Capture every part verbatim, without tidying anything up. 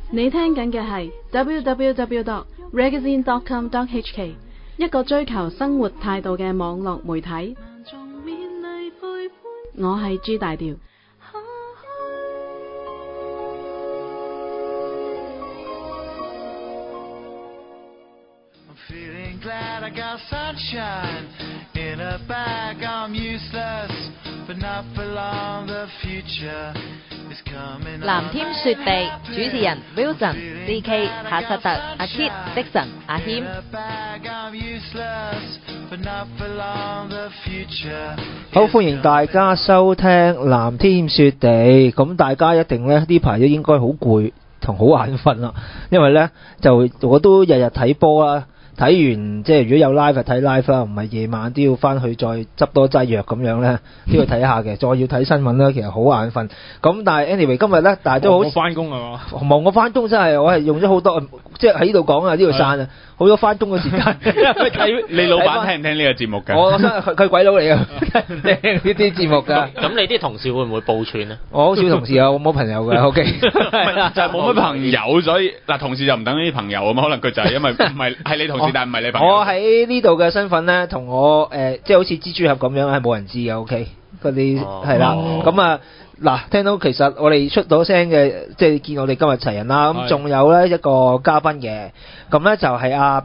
你聽緊嘅係 double-u double-u double-u dot ragazine dot com dot h k 一個追求生活態度嘅網絡媒體。我係朱大調。 藍天雪地主持人 Wilson、C K、夏薩特、阿 Kit、Dixon、阿謙。 好，歡迎大家收聽藍天雪地。咁大家一定咧呢排都應該好攰同好眼瞓啦，因為咧就我都日日睇波啦。睇完即係如果有 live 睇 live 啦，唔係夜晚都要翻去再執多劑藥咁樣咧，都要睇下嘅。再要睇新聞啦，其實好眼瞓。咁但係 anyway 今日咧，但係都好。我翻工係嘛？忙我翻工真係，我係用咗好多，即係喺呢度講啊，呢度散啊，好多翻工嘅時間。 睇你老闆聽唔聽呢個節目㗎？ 我真係佢佢鬼佬嚟㗎，聽呢啲節目㗎。 咁你啲同事會唔會報串咧？ 我好少同事啊，我冇朋友㗎。O K， 就係冇乜朋友，所以嗱同事就唔等於朋友啊嘛。可能佢就係因為唔係係你同事。但唔係你朋友。 我喺呢度嘅身份咧，同我誒、呃，即係好似蜘蛛俠咁樣，係冇人知嘅。O K， 嗰啲係啦。咁啊，嗱，聽到其實我哋出到聲嘅，即係見我哋今日齊人啦。咁仲有咧一個嘉賓嘅，咁咧就係阿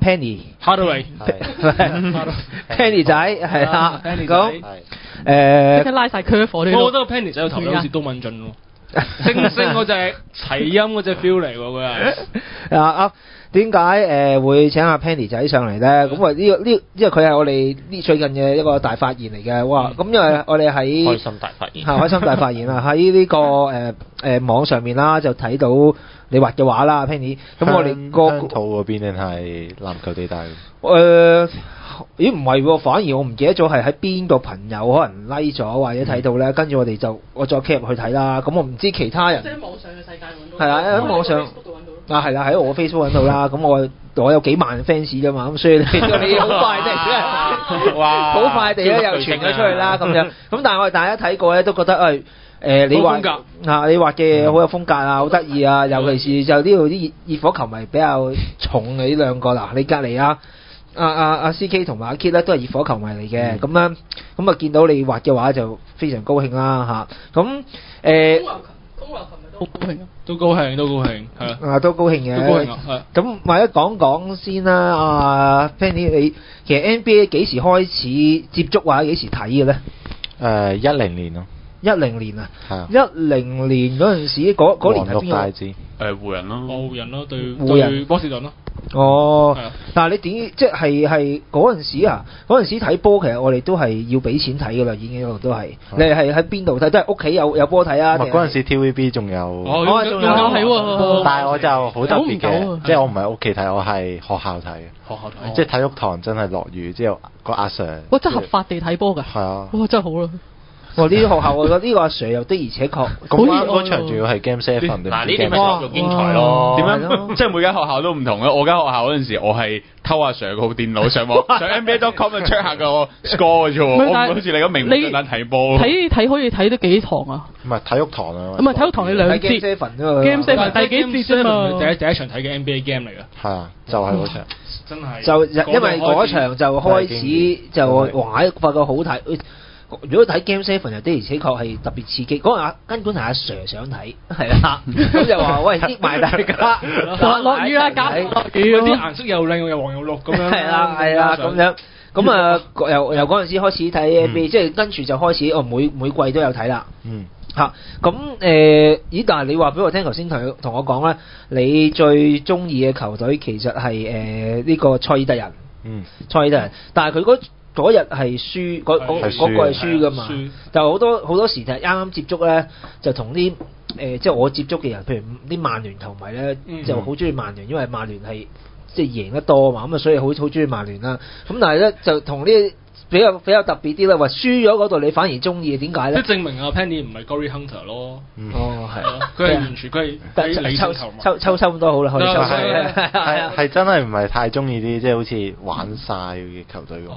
Penny。Hardaway。Penny 仔係啦。Penny 咁誒， 即刻拉曬 curve 我哋。 我覺得 Penny 仔個頭好似都敏俊喎，星星嗰隻齊音嗰隻 feel 嚟喎，佢係。 啊啊！點解誒會請阿 Penny 仔上嚟咧？咁啊呢個呢，因為佢係我哋呢最近嘅一個大發現嚟嘅。哇！咁因為我哋喺開心大發現， 係開心大發現啊！喺呢個誒誒網上面啦，就睇到你畫嘅畫啦 ，Penny。咁我哋個香土嗰邊定係籃球地帶？ 誒，咦唔係喎，反而我唔記得咗係喺邊個朋友可能 like 咗或者睇到咧，跟住我哋就我再 cap 去睇啦。咁我唔知其他人。 即係網上嘅世界揾到。 係啊，喺網上。啊，係啦，喺我 Facebook 揾到啦，咁我我有幾萬 fans 㗎嘛，咁所以你你好快地，哇，好快地咧又傳咗出去啦，咁樣，咁但係我哋大家睇過咧都覺得誒誒，你畫啊，你畫嘅嘢好有風格啊，好得意啊，尤其是就呢度啲熱熱火球迷比較重嘅呢兩個嗱，你隔離啊啊啊啊 C K 同埋阿 Kit 咧都係熱火球迷嚟嘅，咁樣咁啊見到你畫嘅畫就非常高興啦嚇，咁誒。 都高興，都高興，都高興，係啊，都高興嘅， 都高興啊，係。 咁或者講講先啦，啊 Penny，你其實 N B A 幾時開始接觸或者幾時睇嘅咧？ 誒，一零年咯。 一零年啊， 係。 一零年嗰陣時，嗰嗰年係邊個？ 誒湖人咯， 湖人咯，對湖人對波士頓咯。 哦，但係你點即係係嗰陣時啊？嗰陣時睇波其實我哋都係要俾錢睇噶啦，已經一路都係。你係喺邊度睇？都係屋企有有波睇啊？ 嗰陣時 T V B 仲有， 哦，仲有係喎。 但係我就好特別嘅，即係我唔係屋企睇，我係學校睇嘅。 學校睇， 即係體育堂真係落雨之後，個阿 Sir。 哇！真係合法地睇波㗎。 係啊。 哇！真係好啦。 哇！呢啲學校我覺得呢個阿 Sir 又的而且確， 咁啱嗰場仲要係 Game Seven 定？ 嗱呢啲咪教育英才咯。 點樣？即係每間學校都唔同咯。我間學校嗰陣時，我係偷阿 Sir 個電腦上網上 N B A dot com 就 check 下個 score 嘅啫喎。我唔好似你咁明目張膽睇波。 睇睇可以睇得幾堂啊？ 唔係體育堂啊。 唔係體育堂，你兩節。Game Seven 啫嘛。 Game Seven 第幾節啫嘛？ 第一第一場睇嘅 N B A game 嚟㗎。 係啊，就係嗰場。 真係。 就因為嗰場就開始就哇，發覺好睇。如果睇 Game Seven 又的而且確係特別刺激，嗰日根本係阿 Sir 想睇，係啦，咁就話喂益埋大家， 落雨啦，假落雨， 啲顏色又靚又黃又綠咁樣， 係啦係啦咁樣，咁啊由由嗰陣時開始睇 N B A，即係跟住就開始我每每季都有睇啦， 嗯嚇，咁誒咦？但係你話俾我聽，頭先同同我講咧，你最中意嘅球隊其實係誒呢個賽爾特人，嗯，賽爾特人，但係佢嗰嗰日係輸，嗰嗰嗰個係輸㗎嘛，就好多好多時就係啱啱接觸咧，就同啲誒即係我接觸嘅人，譬如啲曼聯球迷咧，嗯、就好中意曼聯，因為曼聯係即係贏得多嘛，咁啊所以好好中意曼聯啦。咁但係咧就同呢比較比較特別啲啦，話輸咗嗰度你反而中意，點解咧？ 即係證明阿 Penny 唔係 Gory Hunter 咯。 嗯、哦，係啊， 佢係完全佢係理性球迷。 抽抽抽咁多好啦，可以抽。 係係係真係唔係太中意啲即係好似玩晒嘅球隊咁咯。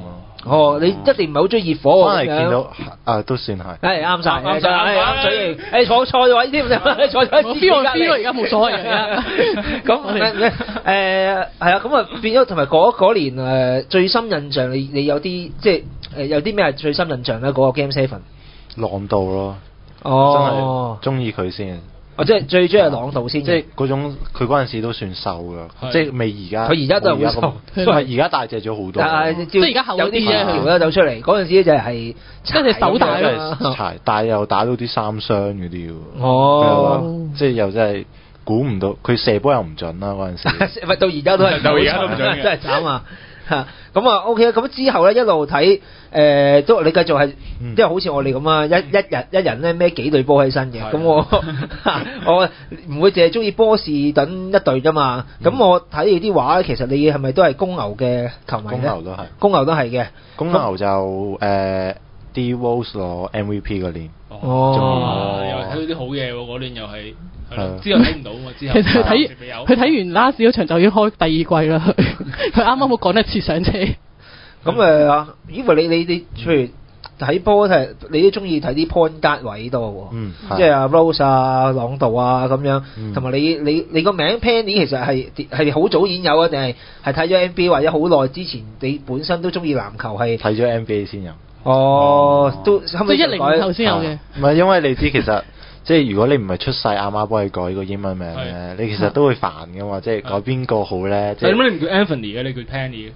哦，你一定唔係好中意熱火喎。 翻嚟見到啊，都算係。 係啱晒， 啱晒係啱嘴型。誒坐錯位添，坐錯位。 邊個邊個而家冇所謂嘅。 咁誒係啊，咁啊變咗同埋嗰嗰年誒最深印象，你你有啲即係誒有啲咩係最深印象咧？嗰個 Game Seven 朗道咯， 哦， 真係中意佢先。 哦，即係最中意係朗道先， 即係嗰種佢嗰陣時都算瘦噶，即係未而家。 佢而家都係好瘦， 不過而家大隻咗好多。 即係而家厚啲啫， 條咧走出嚟，嗰陣時就係跟住手大咯， 柴，但係又打到啲三雙嗰啲喎。 哦， 即係又真係估唔到，佢射波又唔準啦嗰陣時。 咪到而家都係， 到而家都唔準嘅， 真係慘啊！嚇咁啊 OK 咁之後咧一路睇誒都你繼續係，因為好似我哋咁啊，一一日一人咧孭幾隊波起身嘅，咁我我唔會淨係中意波士頓一隊啫嘛。咁我睇你啲畫咧，其實你係咪都係公牛嘅球迷咧？ 公牛都係， 公牛都係嘅。 公牛就誒 D Rose 攞 M V P 嗰年。 哦，又睇到啲好嘢喎！嗰年又係。係咯，之後睇唔到啊嘛，之後其實佢睇佢睇完 last 嗰場就已經開第二季啦，佢啱啱好趕得切上車。咁誒，因為你你你，譬如睇波係你都中意睇啲 point guard 位多喎， 嗯， 即係阿 Rose 啊、朗道啊咁樣，同埋你你你個名 Penny 其實係係好早已經有啊，定係係睇咗 N B A 或者好耐之前你本身都中意籃球係睇咗 N B A 先有。 哦，都即係一零年後先有嘅。 唔係因為你知其實。即係如果你唔係出世阿媽幫你改個英文名咧，你其實都會煩噶嘛。即係改邊個好咧？ 點解你唔叫 Anthony 嘅？你叫 Penny 嘅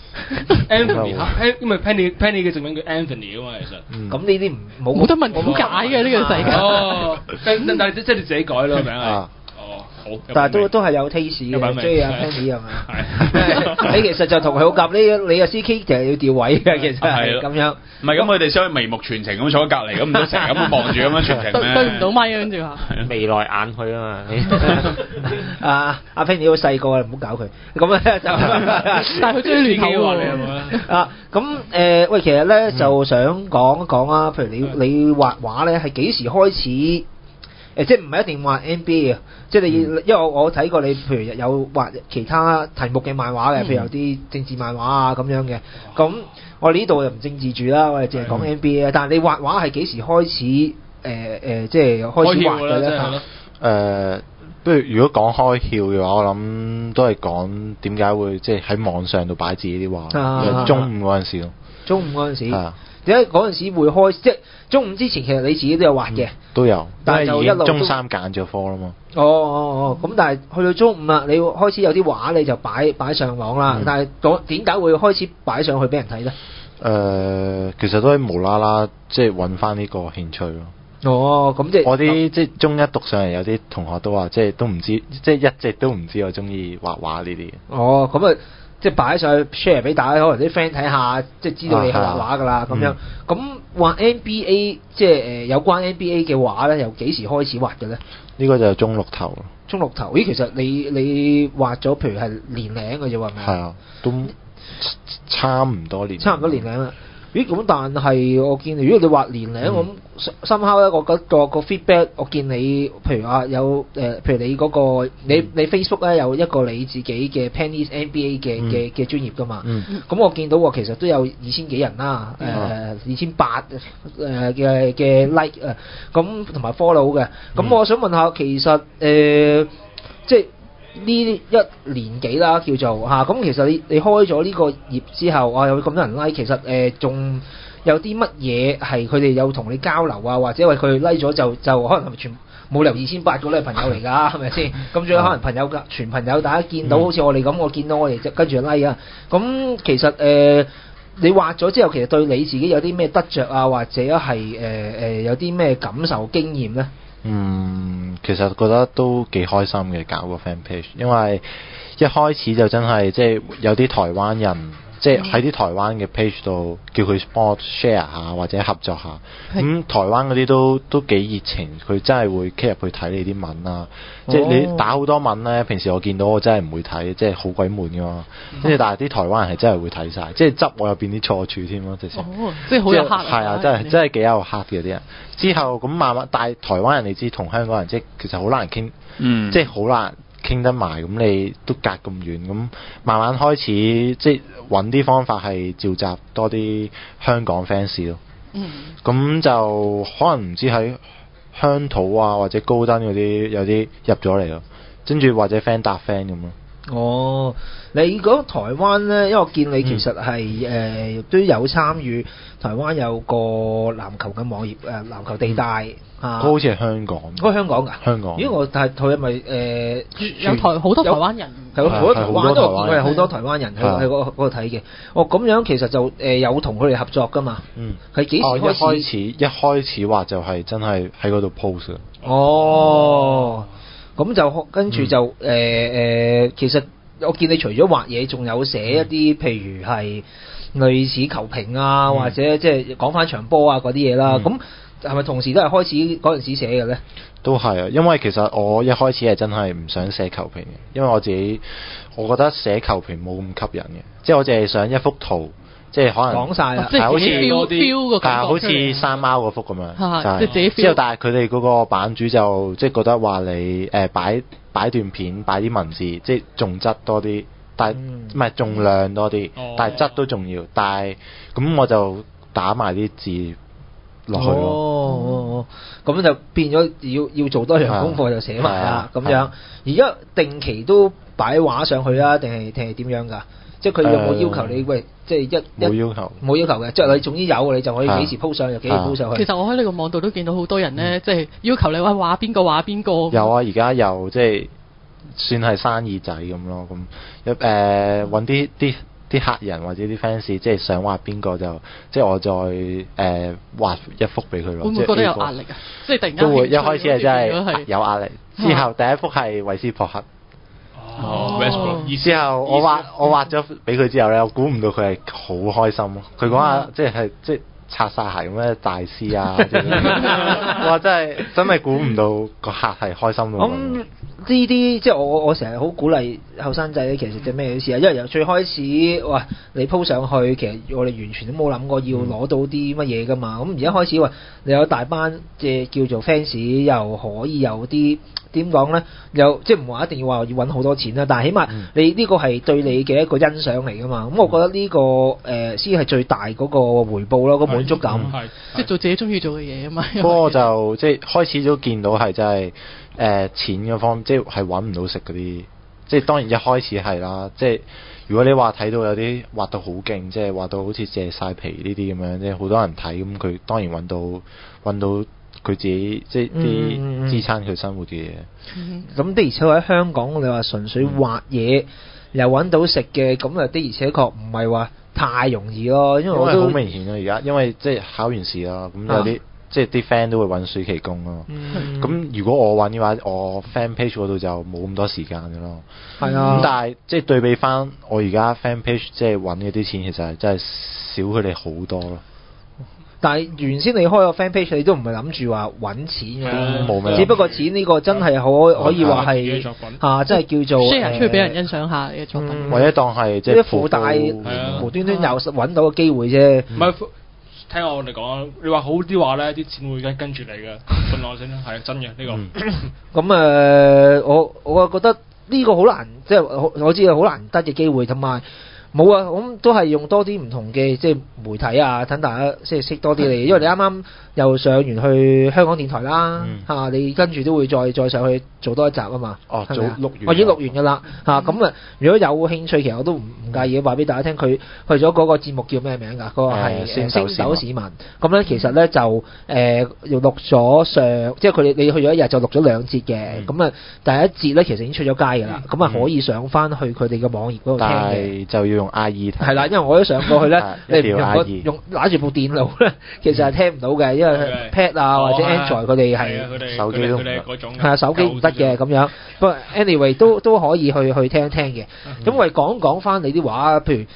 ？Anthony 因為 Penny Penny 嘅正名叫 Anthony 噶嘛，其實。 咁呢啲唔冇冇得問點解嘅呢個世界。 哦，但但係即係你自己改咯名係。哦，好。 但係都都係有 taste 嘅，中意阿 Penny 係嘛？ 係。 你其實就同佢好夾，你你阿 C K 就係要調位嘅，其實係咁樣。 唔係咁，佢哋想去眉目傳情咁坐喺隔離，咁唔都成日咁望住咁樣傳情咩？ 對唔到咪跟住話。 眉來眼去啊嘛。 啊，阿 Penny 好細個，唔好搞佢。咁咧就， 但係佢追亂口喎，你係咪？啊，咁誒，喂，其實咧就想講一講啊，譬如你你畫畫咧係幾時開始？誒，即係唔係一定畫 N B A 啊？即係你，因為我我睇過你，譬如有畫其他題目嘅漫畫嘅，譬如有啲政治漫畫啊咁樣嘅。咁我哋呢度就唔政治住啦，我哋淨係講 N B A 啊。但係你畫畫係幾時開始？誒誒，即係開始畫嘅咧？ 誒，不如如果講開竅嘅話，我諗都係講點解會即係喺網上度擺自己啲畫。中五嗰陣時咯。中五嗰陣時。係啊。點解嗰陣時會開？即係中五之前，其實你自己都有畫嘅、嗯，都有，但係就一路中三揀咗科啦嘛。哦哦哦，咁但係去到中五啦，你開始有啲畫你就擺擺上網啦。嗯、但係嗰點解會開始擺上去俾人睇咧？誒、呃，其實都係無啦啦，即係揾翻呢個興趣咯。 哦，咁即係我啲即係中一讀上嚟，有啲同學都話，即係都唔知，即係一直都唔知我中意畫畫呢啲。哦，咁啊。即係擺上去 share 俾大家，可能啲 friend 睇下，即係知道你係畫畫噶啦咁樣。咁畫 N B A 即係誒有關 N B A 嘅畫咧，由幾時開始畫嘅咧？呢個就係中六頭咯。中六頭，咦？其實你你畫咗，譬如係年零嘅啫喎，係咪？係啊，都差唔多年。差唔多年零啦。咦？咁但係我見，如果你畫年齡，我咁深刻咧，我覺得個個 feedback，我見你，譬如啊有誒、呃，譬如你嗰、那個你、嗯、你 Facebook 咧有一個你自己嘅 Penny's N B A 嘅嘅嘅專頁噶嘛，咁、嗯、我見到喎，其實都有二千幾人啦，誒二千八誒嘅嘅 like 誒，咁同埋 follow 嘅，咁、嗯、我想問下，其實誒、呃、即係。呢一年幾啦叫做嚇，咁、啊、其實你你開咗呢個頁之後，啊有咁多人 like，其實誒仲、呃、有啲乜嘢係佢哋有同你交流啊，或者為佢 like 咗就就可能係咪全冇理由二千八個都係朋友嚟㗎，係咪先？咁仲有可能朋友㗎，全朋友大家見到、嗯、好似我哋咁，我見到我哋就跟住 like 啊。咁其實誒、呃、你畫咗之後，其實對你自己有啲咩得着啊，或者係誒誒有啲咩感受經驗咧？嗯，其實覺得都幾開心嘅，搞個 fan page，因為一開始就真係即係有啲台灣人，即係喺啲台灣嘅 page 度叫佢幫我 share 下或者合作下，咁、嗯、台灣嗰啲都都幾熱情，佢真係會 click 入去睇你啲文啊，即係你打好多文咧，平時我見到我真係唔會睇，即係好鬼悶噶嘛，跟住但係啲台灣人係真係會睇晒，即係執我入邊啲錯處添咯，直情，即係好有黑，係啊，真係真係幾有黑嘅啲人。之後咁慢慢，但係台灣人你知同香港人即係其實好難傾，嗯、即係好難傾得埋，咁你都隔咁遠，咁慢慢開始即係揾啲方法係召集多啲香港 fans 咯。嗯，咁就可能唔知喺鄉土啊或者高登嗰啲有啲入咗嚟咯，跟住或者 friend 搭 friend 咁咯。 哦，你講台灣咧，因為我見你其實係誒、嗯呃、都有參與台灣有個籃球嘅網頁誒、呃、籃球地帶啊， 好似係香港， 嗰個香港㗎， 香港。 咦，我但係佢係咪誒有台好多台灣人？ 係好多台灣，因為我見佢係好多台灣人喺喺嗰嗰度睇嘅。哦，咁樣其實就誒、呃、有同佢哋合作㗎嘛。嗯，係幾時開始？ 哦、一開始一開始話就係真係喺嗰度 post 嘅。 哦。咁就跟住就誒誒、嗯呃，其實我見你除咗畫嘢，仲有寫一啲、嗯、譬如係類似球評啊，嗯、或者即係講翻場波啊嗰啲嘢啦。咁係咪同時都係開始嗰陣時寫嘅咧？ 都係啊，因為其實我一開始係真係唔想寫球評嘅，因為我自己我覺得寫球評冇咁吸引嘅，即係我淨係想一幅圖。即係可能講晒啦， 即係好似 feel feel 個感覺， 係好似山貓嗰幅咁樣， 即係自己 feel。 之後但係佢哋嗰個版主就即係覺得話你誒擺擺段片，擺啲文字，即係重質多啲，但係唔係重量多啲， 哦、 但係質都重要。但係咁我就打埋啲字落去咯。 哦，咁就變咗要要做多樣功課就寫埋啦，咁樣。而家定期都擺畫上去啊，定係定係點樣㗎？即係佢有冇要求你？喂，即係一冇要求， 冇要求嘅。即係你總之有，你就可以幾時 po 上就幾時 po 上去。 其實我喺呢個網度都見到好多人咧，即係要求你話畫邊個畫邊個。 有啊，而家又即係算係生意仔咁咯。咁一誒揾啲啲啲客人或者啲 fans，即係想畫邊個就即係我再誒畫一幅俾佢咯。 會唔會覺得有壓力啊？即係突然間都會一開始係真係有壓力，之後第一幅係韋斯珀克。 哦， 之後我畫我畫咗俾佢之後咧，我估唔到佢係好開心咯。佢講下即係即係擦晒鞋咁樣大師啊，哇！真係真係估唔到個客係開心到咁。呢啲即係我我成日好鼓勵後生仔咧，其實即係咩意思啊？因為由最開始哇，你 po 上去，其實我哋完全都冇諗過要攞到啲乜嘢噶嘛。咁而家開始話你有大班即係叫做 fans，又可以有啲。點講咧？又即係唔話一定要話要揾好多錢啦，但係起碼你呢個係對你嘅一個欣賞嚟噶嘛。咁、嗯、我覺得呢、呢個誒先係最大嗰個回報咯，個滿足感。 係即係做自己中意做嘅嘢啊嘛。 不過就即係開始都見到係真係誒錢嗰方面，即係係揾唔到食嗰啲。即係當然一開始係啦，即係如果你話睇到有啲畫到好勁，即係畫到好似謝晒皮呢啲咁樣，即係好多人睇，咁佢當然揾到揾到。佢自己即係啲支撐佢生活嘅嘢。 咁的而且確喺香港，你話純粹畫嘢、嗯、又揾到食嘅，咁啊的而且確唔係話太容易咯。因為我都好明顯咯，而家因為即係考完試啦，咁有啲、啊、即係啲 friend 都會揾暑期工咯。咁、嗯、如果我揾嘅話，我 fan page 嗰度就冇咁多時間嘅咯。係啊。咁但係即係對比翻我而家 fan page 即係揾嗰啲錢，其實係真係少佢哋好多咯。 但係原先你開個 fan page，你都唔係諗住話揾錢嘅， 冇咩、嗯。 只不過錢呢個真係可可以話係嚇，真係叫做 share 出去俾人欣賞下嘅作品， 嗯、或者當係即係附帶無端端又揾到個機會啫。 唔係聽我哋講，你話好啲話咧，啲錢會跟跟住你嘅，信我先啦，係真嘅呢、呢個。 咁誒、呃，我我覺得呢個好難，即係我我知係好難得嘅機會，同埋。冇啊，咁都係用多啲唔同嘅即係媒體啊，等大家即係識多啲你。因為你啱啱又上完去香港電台啦，嚇、嗯啊、你跟住都會再再上去做多一集啊嘛。 哦，做錄完， 我已經錄完㗎啦嚇。咁啊，如果有興趣，其實我都唔唔介意話俾大家聽，佢去咗嗰個節目叫咩名㗎？嗰、嗰個係星斗市民。咁咧其實咧就誒又錄咗上，即係佢哋你去咗一日就錄咗兩節嘅。咁、嗯、啊第一節咧其實已經出咗街㗎啦。咁、嗯、啊可以上翻去佢哋嘅網頁嗰度聽嘅。 就要用 I E 睇， 係啦，因為我都上過去咧，你唔用個用拿住部電腦咧，其實係聽唔到嘅，因為 Pad 啊或者 Android 佢哋係手機都係啊手機唔得嘅咁樣。不過 anyway 都都可以去去聽一聽嘅。咁我哋講講翻你啲畫，譬如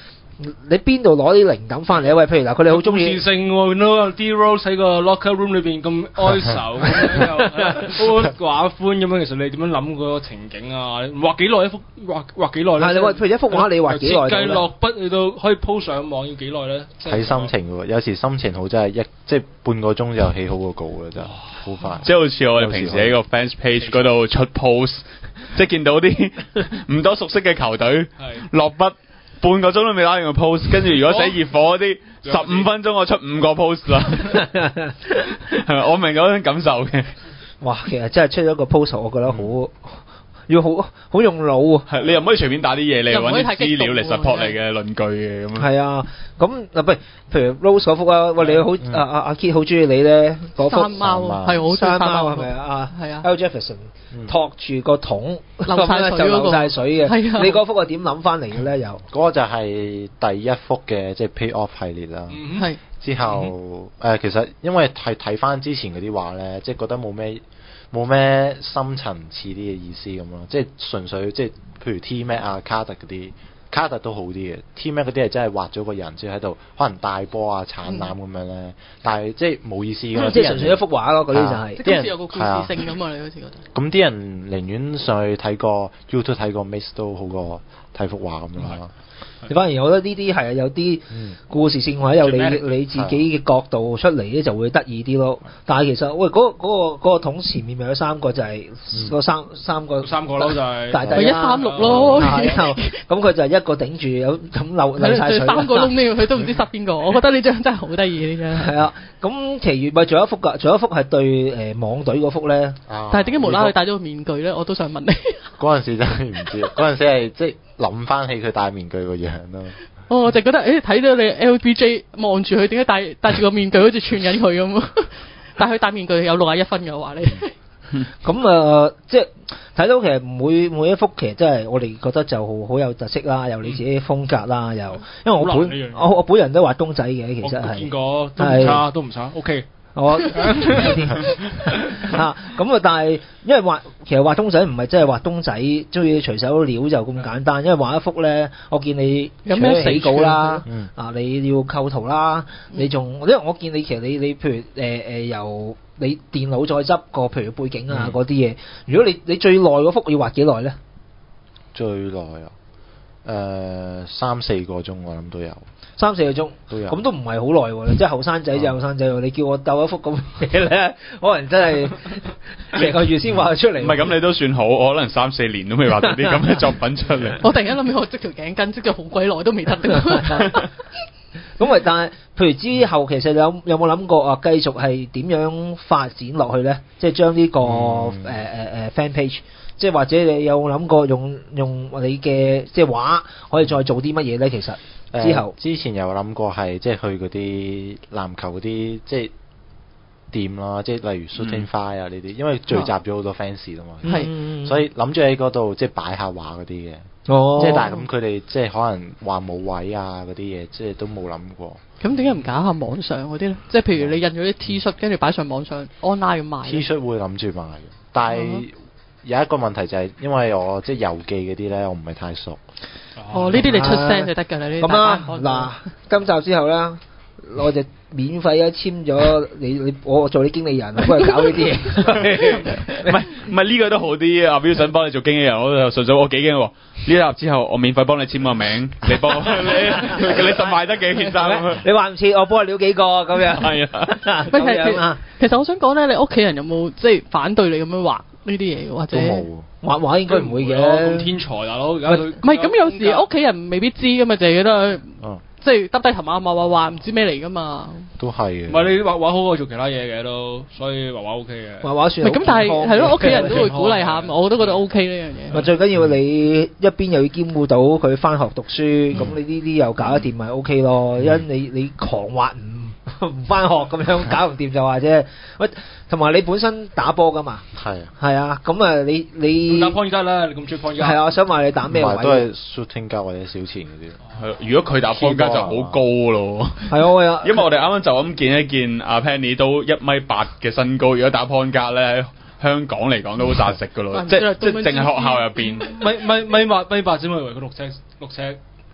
你邊度攞啲靈感翻嚟啊？喂，譬如嗱，佢哋好中意。 性喎，見到 D Rose 喺個 locker room 裏邊咁哀愁，咁樣又寡歡咁樣，其實你點樣諗嗰個情景啊？畫幾耐一幅畫畫幾耐咧？ 係你話譬如一幅畫，你畫幾耐？ 設計落筆去到可以 po 上網要幾耐咧？ 睇心情喎，有時心情好真係一即係半個鐘就起好個稿啦，就好快。 即係好似我哋平時喺個 fans page 嗰度出 post， 即係見到啲唔多熟悉嘅球隊落筆。半個鐘都未打完個 post， 跟住如果寫熱火嗰啲，十五分鐘我出五個 post 啦，係咪？我明嗰種感受嘅。 哇，其實真係出咗個 post， 我覺得好、嗯、要好好用腦啊。 係你又唔可以隨便打啲嘢，你又揾啲資料嚟 support 你嘅論據嘅咁。係啊，咁嗱，不如譬如 Rose 嗰幅啊，喂，你好啊啊阿 Kit 好中意你咧嗰幅山貓係好山貓係咪啊？係啊 ，Al Jefferson 托住個桶流曬水就流曬水嘅。 係啊， 你嗰幅係點諗翻嚟嘅咧？又嗰個就係第一幅嘅即係 Pay Off 系列啦。 係之後誒，其實因為係睇翻之前嗰啲畫咧，即係覺得冇咩。冇咩深層次啲嘅意思咁咯，即係純粹即係譬如 T-Mac 啊、卡特嗰啲，卡特都好啲嘅。T-Mac 嗰啲係真係畫咗個人，即係喺度可能大波啊、產攬咁樣咧，嗯、但係即係冇意思嘅。 即係純粹一幅畫咯，嗰啲就係、是。 即係好似有個故事性咁啊！你好似覺得。 咁啲人寧願上去睇個 YouTube 睇個 Mix 都好過睇幅畫咁樣咯。 你反而我覺得呢啲係有啲故事性或者有你你自己嘅角度出嚟咧，就會得意啲咯。但係其實喂嗰、嗰個嗰、嗰個嗰個桶前面咪有三個就係、是、個、嗯、三三個三個咯就係大大一三六咯。 咁佢就一個頂住有咁漏漏曬水。 三個窿呢？佢都唔知塞邊個。我覺得呢張真係好得意呢張。 係啊，咁其餘咪仲有一幅㗎，仲有一幅係對誒、呃、網隊嗰幅咧。 啊、但係點解無啦啦戴咗個面具咧？我都想問你。 嗰陣時真係唔知，嗰陣時係即係諗翻起佢戴面具個樣咯。 哦，我就覺得誒睇到你 L B J 望住佢，點解戴戴住個面具好似串緊佢咁？但係佢戴面具有六十一分嘅話你。 咁啊、呃，即係睇到其實每每一幅其實真係我哋覺得就好好有特色啦，有你自己風格啦，又因為我本我我本人都畫公仔嘅，其實係見過都唔差，都唔差 ，OK。 我嚇咁啊！但係因為畫其實畫公仔唔係真係畫公仔，中意隨手料就咁簡單。因為畫一幅咧，我見你有咩起稿啦，嗯、啊你要構圖啦，嗯、你仲因為我見你其實你你譬如誒誒、呃、由你電腦再執個譬如背景啊嗰啲嘢，如果你你最耐嗰幅要畫幾耐咧？ 最耐啊！誒、呃、三四個鐘我諗都有。 三四個鐘都有，咁都唔係好耐喎。即係後生仔就後生仔喎。你叫我鬥一幅咁嘢咧，可能真係成個月先畫得出嚟。 唔係咁，你都算好，我可能三四年都未畫到啲咁嘅作品出嚟。 我突然間諗起我織條頸巾織咗好鬼耐都未得。 咁啊，但係譬如之後其實有有冇諗過啊？繼續係點樣發展落去咧？即係將呢個誒誒誒 fan page，即係或者你有冇諗過用用你嘅即係畫可以再做啲乜嘢咧？其實。之後、呃、之前有諗過係即係去嗰啲籃球嗰啲即係店啦，即係例如 Shooting Fire 啊呢啲，因為聚集咗好多 fans 啦嘛，係、嗯，所以諗住喺嗰度即係擺下畫嗰啲嘅，哦，即係但係咁佢哋即係可能話冇位啊嗰啲嘢，即係都冇諗過。 咁點解唔搞下網上嗰啲咧？即係譬如你印咗啲 T 恤，跟住擺上網上 online 咁賣。T 恤會諗住賣嘅，但係有一個問題就係因為我即係郵寄嗰啲咧，我唔係太熟。 哦，呢啲你出聲就得㗎啦，呢啲。咁啦，嗱，今集之後啦，我就免費啊簽咗你你我做你經理人，幫佢搞呢啲嘢。 唔係唔係呢個都好啲，阿 Bill 想幫你做經理人，我就純粹我幾驚喎。呢集之後我免費幫你簽個名，你幫我你你實賣得幾件衫？ 你話唔似我幫你撩幾個咁樣。係啊， 咁樣啊。其實我想講咧，你屋企人有冇即係反對你咁樣畫呢啲嘢，或者畫畫應該唔會嘅。 咁天才大佬，而家佢唔係咁，有時屋企人未必知噶嘛，就係覺得即係耷低頭啊，畫畫畫唔知咩嚟噶嘛。 都係嘅。 唔係你畫畫好過做其他嘢嘅都，所以畫畫 OK 嘅。 畫畫算。唔係咁，但係係咯，屋企人都會鼓勵下，我都覺得 OK 呢樣嘢。 咪最緊要你一邊又要兼顧到佢翻學讀書，咁你呢啲又搞得掂咪 OK 咯。因你你狂畫唔唔翻學咁樣搞唔掂就話啫。喂，同埋你本身打波噶嘛？係係啊，咁啊你你打 point guard 啦，你咁中意 point guard？ 係啊，我想話你打咩位？ 都係 shooting guard 或者小前嗰啲。 係，如果佢打 point guard 就好高咯。 係啊， 因為我哋啱啱就咁見一見阿 Penny 都一米八嘅身高，如果打 point guard 咧，香港嚟講都好殺食噶咯。即即淨係學校入邊， 米米米八米八只咪以為佢六尺六尺。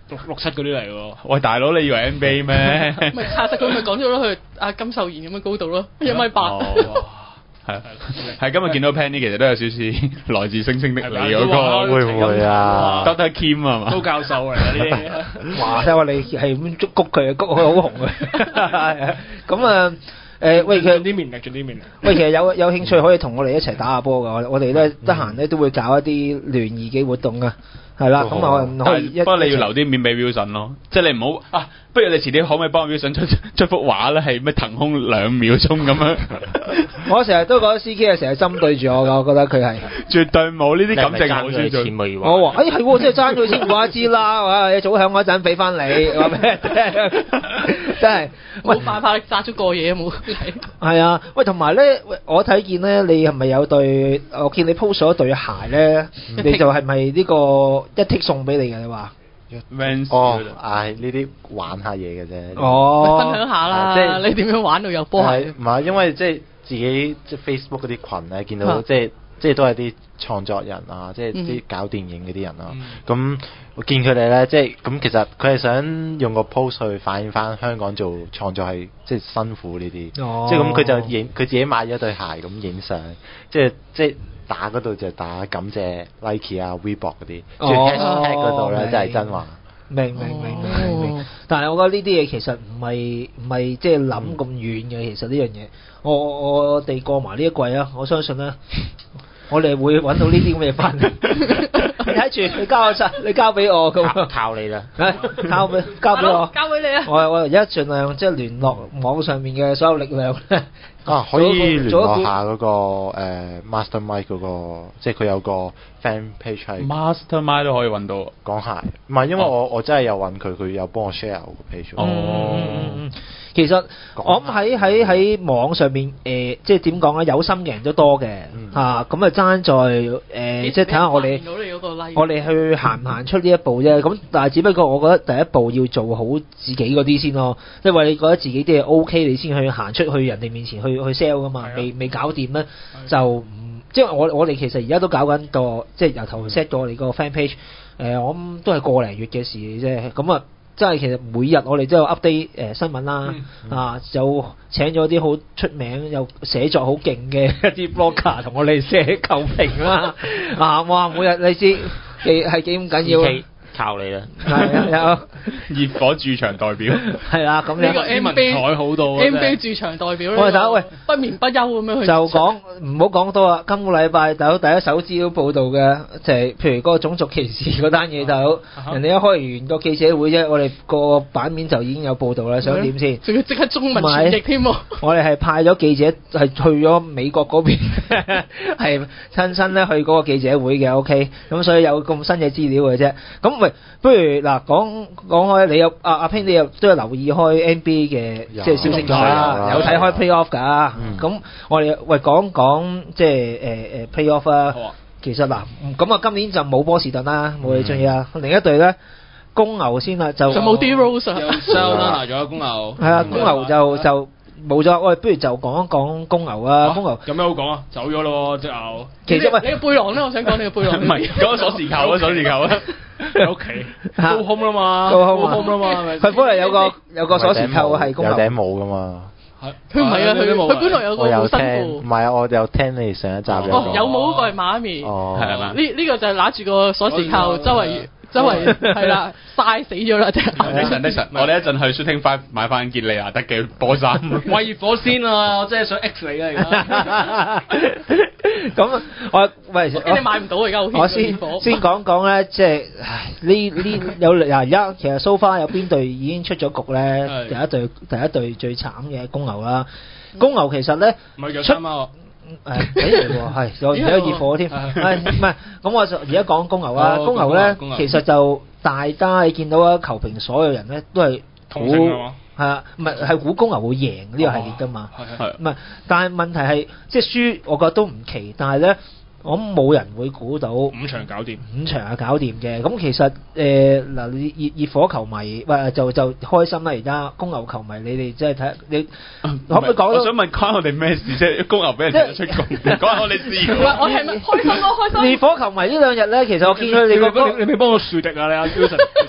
六六七嗰啲嚟喎。 喂，大佬，你以為 N B A 咩？ 咪查實佢咪講咗咯，佢阿金秀賢咁嘅高度咯，一米八。 係係今日見到 Penny 其實都有少少來自星星的你嗰個， 會唔會啊 ？Doctor Kim 啊嘛， 高教授嚟嘅呢啲。 哇！聽話你係咁捉谷佢，谷佢好紅嘅。咁啊誒，喂，佢盡啲面力，盡啲面力。 喂，其實有有興趣可以同我哋一齊打下波㗎。我哋咧得閒咧都會搞一啲聯誼嘅活動㗎。係啦，咁我可以一不過你要留啲面俾 Wilson 咯，即係你唔好啊。不如你遲啲可唔可以幫 Wilson 出出幅畫咧？係咩騰空兩秒鐘咁樣？ 我成日都覺得 C K 係成日針對住我㗎，我覺得佢係絕對冇呢啲感情好先做。 我話：哎係喎，即係爭佢先話知啦，哇！你早響嗰陣俾翻你，話咩？真係冇辦法，揸咗過夜冇。 係啊，喂，同埋咧，我睇見咧，你係咪有對？我見你 post 咗對鞋咧，你就係咪呢個一剔送俾你嘅？你話？ 哦，唉，呢啲玩下嘢嘅啫。 哦， 分享下啦，即係你點樣玩到有波鞋？ 唔係，因為即係自己即係 Facebook 嗰啲群咧，見到即係即係都係啲創作人啊，即係啲搞電影嗰啲人啊。咁我見佢哋咧，即係咁其實佢係想用個 post 去反映翻香港做創作係即係辛苦呢啲。哦，即係咁佢就影佢自己買咗對鞋咁影相，即係即係。打嗰度就打感謝 Nike 啊 Reebok 嗰啲，最 hashtag 嗰度咧真係真話。 明明明明明，但係我覺得呢啲嘢其實唔係唔係即係諗咁遠嘅，其實呢樣嘢，我我哋過埋呢一季啊，我相信咧，我哋會揾到呢啲咁嘅嘢翻嚟。你睇住，你交我實，你交俾我咁。 靠你啦！ 交俾交俾我， 交俾你啊！ 我我而家盡量即係聯絡網上面嘅所有力量咧。 啊，可以聯絡下嗰個誒 Master Mike 嗰個，即係佢有個 fan page 係 Master Mike 都可以揾到講鞋，唔係因為我我真係有揾佢，佢有幫我 share 個 page。 哦，其實我諗喺喺喺網上面誒，即係點講咧？有心嘅人都多嘅嚇，咁啊爭在誒，即係睇下我哋我哋去行唔行出呢一步啫。咁但係只不過我覺得第一步要做好自己嗰啲先咯，因為你覺得自己啲嘢 OK，你先去行出去人哋面前去去 sell 噶嘛，未未搞掂咧就唔即係我我哋其實而家都搞緊個即係由頭 set 咗我哋個 fan page，誒我諗都係個零月嘅事啫，咁啊即係其實每日我哋都有 update 誒新聞啦，啊就請咗啲好出名又寫作好勁嘅一啲 blogger 同我哋寫購評啦，啊哇每日你知幾係幾咁緊要。 靠你啦！ 係啊， 有熱火駐場代表係啦，咁呢個 N B A 台好多 N B A 駐場代表咧， 喂大家喂不眠不休咁樣去就講唔好講多啦。今個禮拜大佬第一手資料報導嘅就係譬如嗰個種族歧視嗰單嘢，大佬人哋一開完個記者會啫，我哋個版面就已經有報導啦。想點先？ 仲要即刻中文傳譯添喎！ 我哋係派咗記者係去咗美國嗰邊，係親身咧去嗰個記者會嘅。OK，咁所以有咁新嘅資料嘅啫。咁喂。不如嗱講講開，你有阿阿 Pin 你有都有留意開 N B A 嘅即係消息㗎啦，有睇開 Playoff 㗎。咁我哋喂講講即係誒誒 Playoff 啊。其實嗱，咁啊今年就冇波士頓啦，冇你中意啊。另一隊咧公牛先啦，就就冇 D Rose 啊， 有 Shalana 咗公牛。 係啊，公牛就就。冇咗，喂，不如就講一講公牛啊！公牛有咩好講啊？走咗咯隻牛。 其實喂， 你個背囊咧，我想講你個背囊。 唔係講個鎖匙扣啊，鎖匙扣啊， 喺屋企。高空啦嘛， 高空啦嘛，係咪？ 佢本來有個有個鎖匙扣係公牛。 有頂帽噶嘛。 佢唔係啊，佢佢本來有個好辛苦。 唔係啊，我有聽你上一集有。 哦，有帽嗰個係馬咪。 哦。 係嘛？呢呢個就係揦住個鎖匙扣，周圍。周圍係啦，曬死咗啦！真係。 神的神，我哋一陣去 Shooting Five 買翻件利亞德嘅波衫。 喂熱火先啊！我真係想 X 你啊！而家。 咁我喂， 我驚你買唔到而家好。 我先先講講咧，即係呢呢有嗱而家其實 so far 有邊隊已經出咗局咧？第一隊第一隊最慘嘅公牛啦。公牛其實咧出。 誒誒喎，係有而家有熱火添，係唔係？咁我就而家講公牛啦。公牛咧，其實就大家你見到啊，球評所有人咧都係估係啊，唔係係估公牛會贏呢個系列㗎嘛。係係唔係？但係問題係即係輸，我覺得都唔奇。但係咧，我諗冇人會估到五場搞掂， 五場係搞掂嘅。咁其實誒嗱，你熱熱火球迷喂就就開心啦！而家公牛球迷，你哋即係睇你可唔可以講？ 我想問關我哋咩事啫？公牛俾人踢出局，關我哋事。 唔係我係咪開心咯？開心！ 熱火球迷呢兩日咧，其實我見佢哋個你未幫我樹敵啊！你阿 Wilson，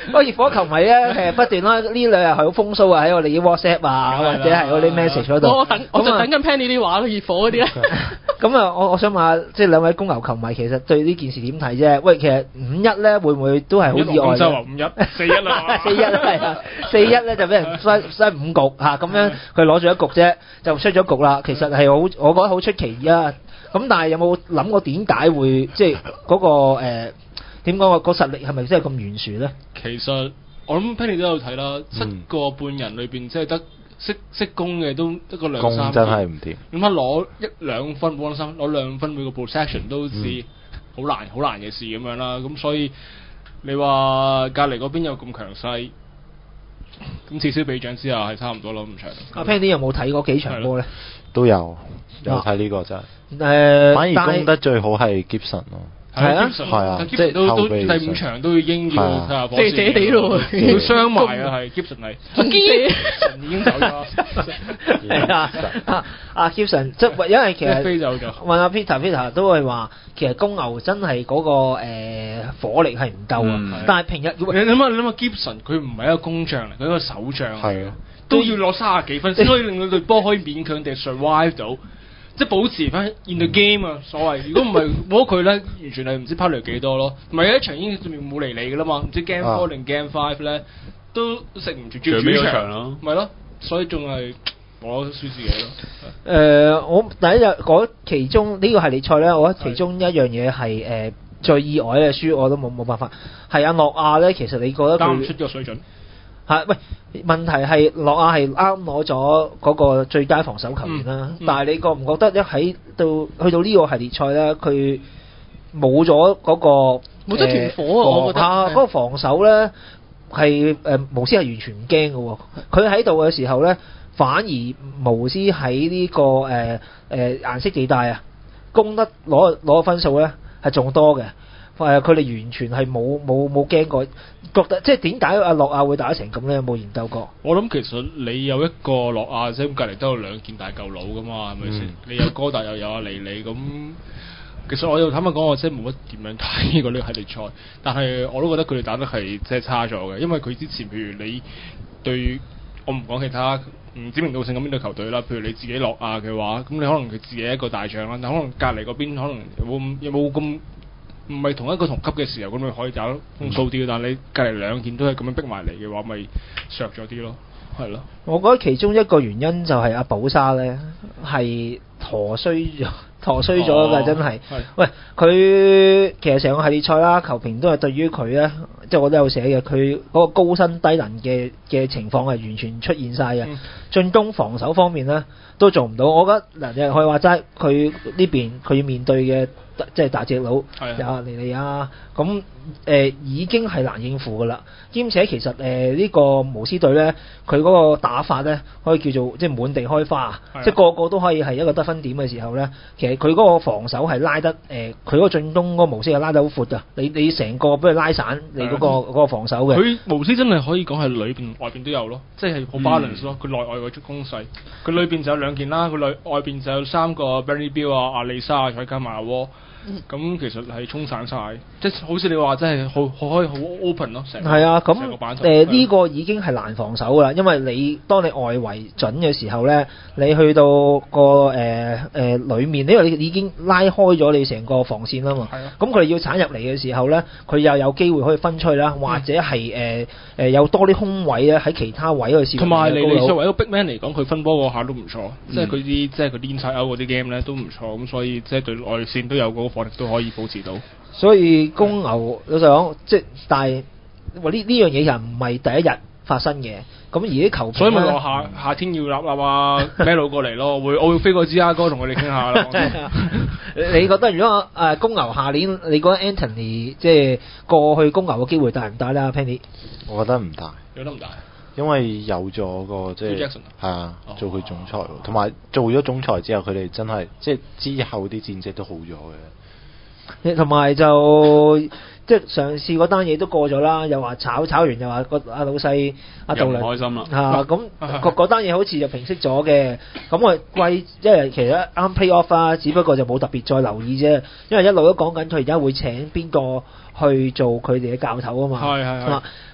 個熱火球迷咧誒不斷啦，呢兩日係好風騷啊，喺我哋啲 WhatsApp 啊，或者係嗰啲 message 嗰度。 我等我就等緊 Penny 啲話咯，熱火嗰啲咧。 咁啊，我我想問下，即係兩位公牛球迷其實對呢件事點睇啫？喂，其實五一咧會唔會都係好意外嘅？ 廣州話五一四一啦， 四一係啊，四一咧就俾人失失五局嚇，咁樣佢攞住一局啫，就出咗局啦。其實係好，我覺得好出奇啊。咁但係有冇諗過點解會即係嗰個誒點講個實力係咪真係咁懸殊咧？ 其實我諗 Penny 都有睇啦，七個半人裏邊即係得識識攻嘅都得個兩三， 真係唔掂。 點解攞一兩分冇得三，攞兩分每個 possession 都似好難好難嘅事咁樣啦。咁所以你話隔離嗰邊有咁強勢，咁至少比獎之下係差唔多攞唔長。 阿 Penny 有冇睇過幾場波咧？ 都有有睇呢個真係。 誒， 反而攻得最好係 Gibson 咯。 係啊， 係啊， 即係都都第五場都已經要睇下波先， 謝謝地咯， 要傷埋啊，係 Gibson 係，Gibson 已經走咗， 係啊，阿阿 Gibson 即係因為其實飛走咗。 問阿 Peter，Peter 都會話，其實公牛真係嗰個誒火力係唔夠啊，但係平日你諗下，你諗下 Gibson 佢唔係一個工匠嚟，佢一個手匠， 係啊， 都要攞三十幾分先可以令到隊波可以勉強地 survive 到。即係保持翻 in the game 啊，所謂。如果唔係冇咗佢咧，完全係唔知拋嚟幾多咯。唔係有一場已經冇嚟你㗎啦嘛，唔知 game four 定 game five 咧都食唔住最尾場咯。咪咯，所以仲係我輸自己咯。 誒、呃，我第一日嗰其中呢、這個系列賽咧，我覺得其中一樣嘢係誒最意外嘅輸，我都冇冇辦法。係阿諾亞咧，其實你覺得佢擔唔出個水準？ 係喂，問題係諾亞係啱攞咗嗰個最佳防守球員啦，嗯嗯、但係你覺唔覺得一喺到去到呢個系列賽咧，佢冇咗嗰個冇咗團火啊！我覺得嗰、嗰個防守咧係誒巫師係完全唔驚嘅喎，佢喺度嘅時候咧，反而巫師喺呢個誒誒顏色地帶啊，攻得攞攞分數咧係仲多嘅。誒，佢哋完全係冇冇冇驚過，覺得即係點解阿諾亞會打成咁咧？有冇研究過？ 我諗其實你有一個諾亞啫，咁隔離都有兩件大舊佬噶嘛，係咪先？你有哥達又有阿尼尼咁，其實我又坦白講，我真係冇乜點樣睇過呢個系列賽，但係我都覺得佢哋打得係即係差咗嘅，因為佢之前譬如你對我唔講其他唔知名度性咁邊隊球隊啦，譬如你自己諾亞嘅話，咁你可能佢自己一個大將啦，但可能隔離嗰邊可能有冇有冇咁。唔係同一個同級嘅時候，咁你可以打得風騷啲，但係你隔離兩件都係咁樣逼埋嚟嘅話，咪削咗啲咯，係咯。 我覺得其中一個原因就係阿寶沙咧係陀衰咗，陀衰咗㗎，真係。喂，佢其實成個系列賽啦，球評都係對於佢咧，即係我都有寫嘅，佢嗰個高薪低能嘅嘅情況係完全出現晒嘅。嗯、進攻防守方面咧都做唔到，我覺得嗱，你可以話齋佢呢邊佢要面對嘅。即係大隻佬，有阿尼尼啊，咁誒、呃、已經係難應付㗎啦。兼且其實誒呢、呃這個巫師隊咧，佢嗰個打法咧，可以叫做即係滿地開花啊！即係個個都可以係一個得分點嘅時候咧，其實佢嗰個防守係拉得誒，佢嗰個進攻嗰個巫師係拉得好闊㗎。你你成個俾佢拉散，你嗰、那個嗰個防守嘅。 佢巫師真係可以講係裏邊外邊都有咯，即係好 balance 咯。佢、嗯、內外嗰種攻勢，佢裏邊就有兩件啦，佢內外邊就有三個 Bradley Beal 啊、阿里莎啊、再加埋阿窩。咁、嗯、其實係沖散晒，即係好似你話，真係好好可以好 open 咯，成係啊，咁誒呢個已經係難防守㗎啦，因為你當你外圍準嘅時候咧，你去到個誒誒、呃、裡面，因為你已經拉開咗你成個防線啦嘛，咁佢哋要鏟入嚟嘅時候咧，佢又有機會可以分出去啦，或者係誒誒有多啲空位咧喺其他位去試。同埋你你作為一個 big man 嚟講，佢分波嗰下都唔錯，嗯、即係佢啲即係佢 inside out 嗰啲 game 咧都唔錯，咁所以即係對外線都有嗰個火力都可以保持到。所以公牛老實講，即係但係話呢呢樣嘢又唔係第一日發生嘅。咁而啲球，所以咪話夏夏天要立立啊 Melo 過嚟咯，會我會飛過芝加哥同佢哋傾下咯。你覺得如果誒、呃、公牛下年，你覺得 Anthony 即係過去公牛嘅機會大唔大啦 Penny？我覺得唔大，有得唔大？因為有咗個即係係啊，做佢總裁，同埋、哦、做咗總裁之後，佢哋真係即係之後啲戰績都好咗嘅。同埋就即係上次嗰單嘢都過咗啦，又話炒炒完又話個阿老細阿杜倫開心啦嚇，咁嗰嗰單嘢好似就平息咗嘅。咁我貴，因為其實啱 play off 啊，只不過就冇特別再留意啫。因為一路都講緊佢而家會請邊個去做佢哋嘅教頭啊嘛。係係係。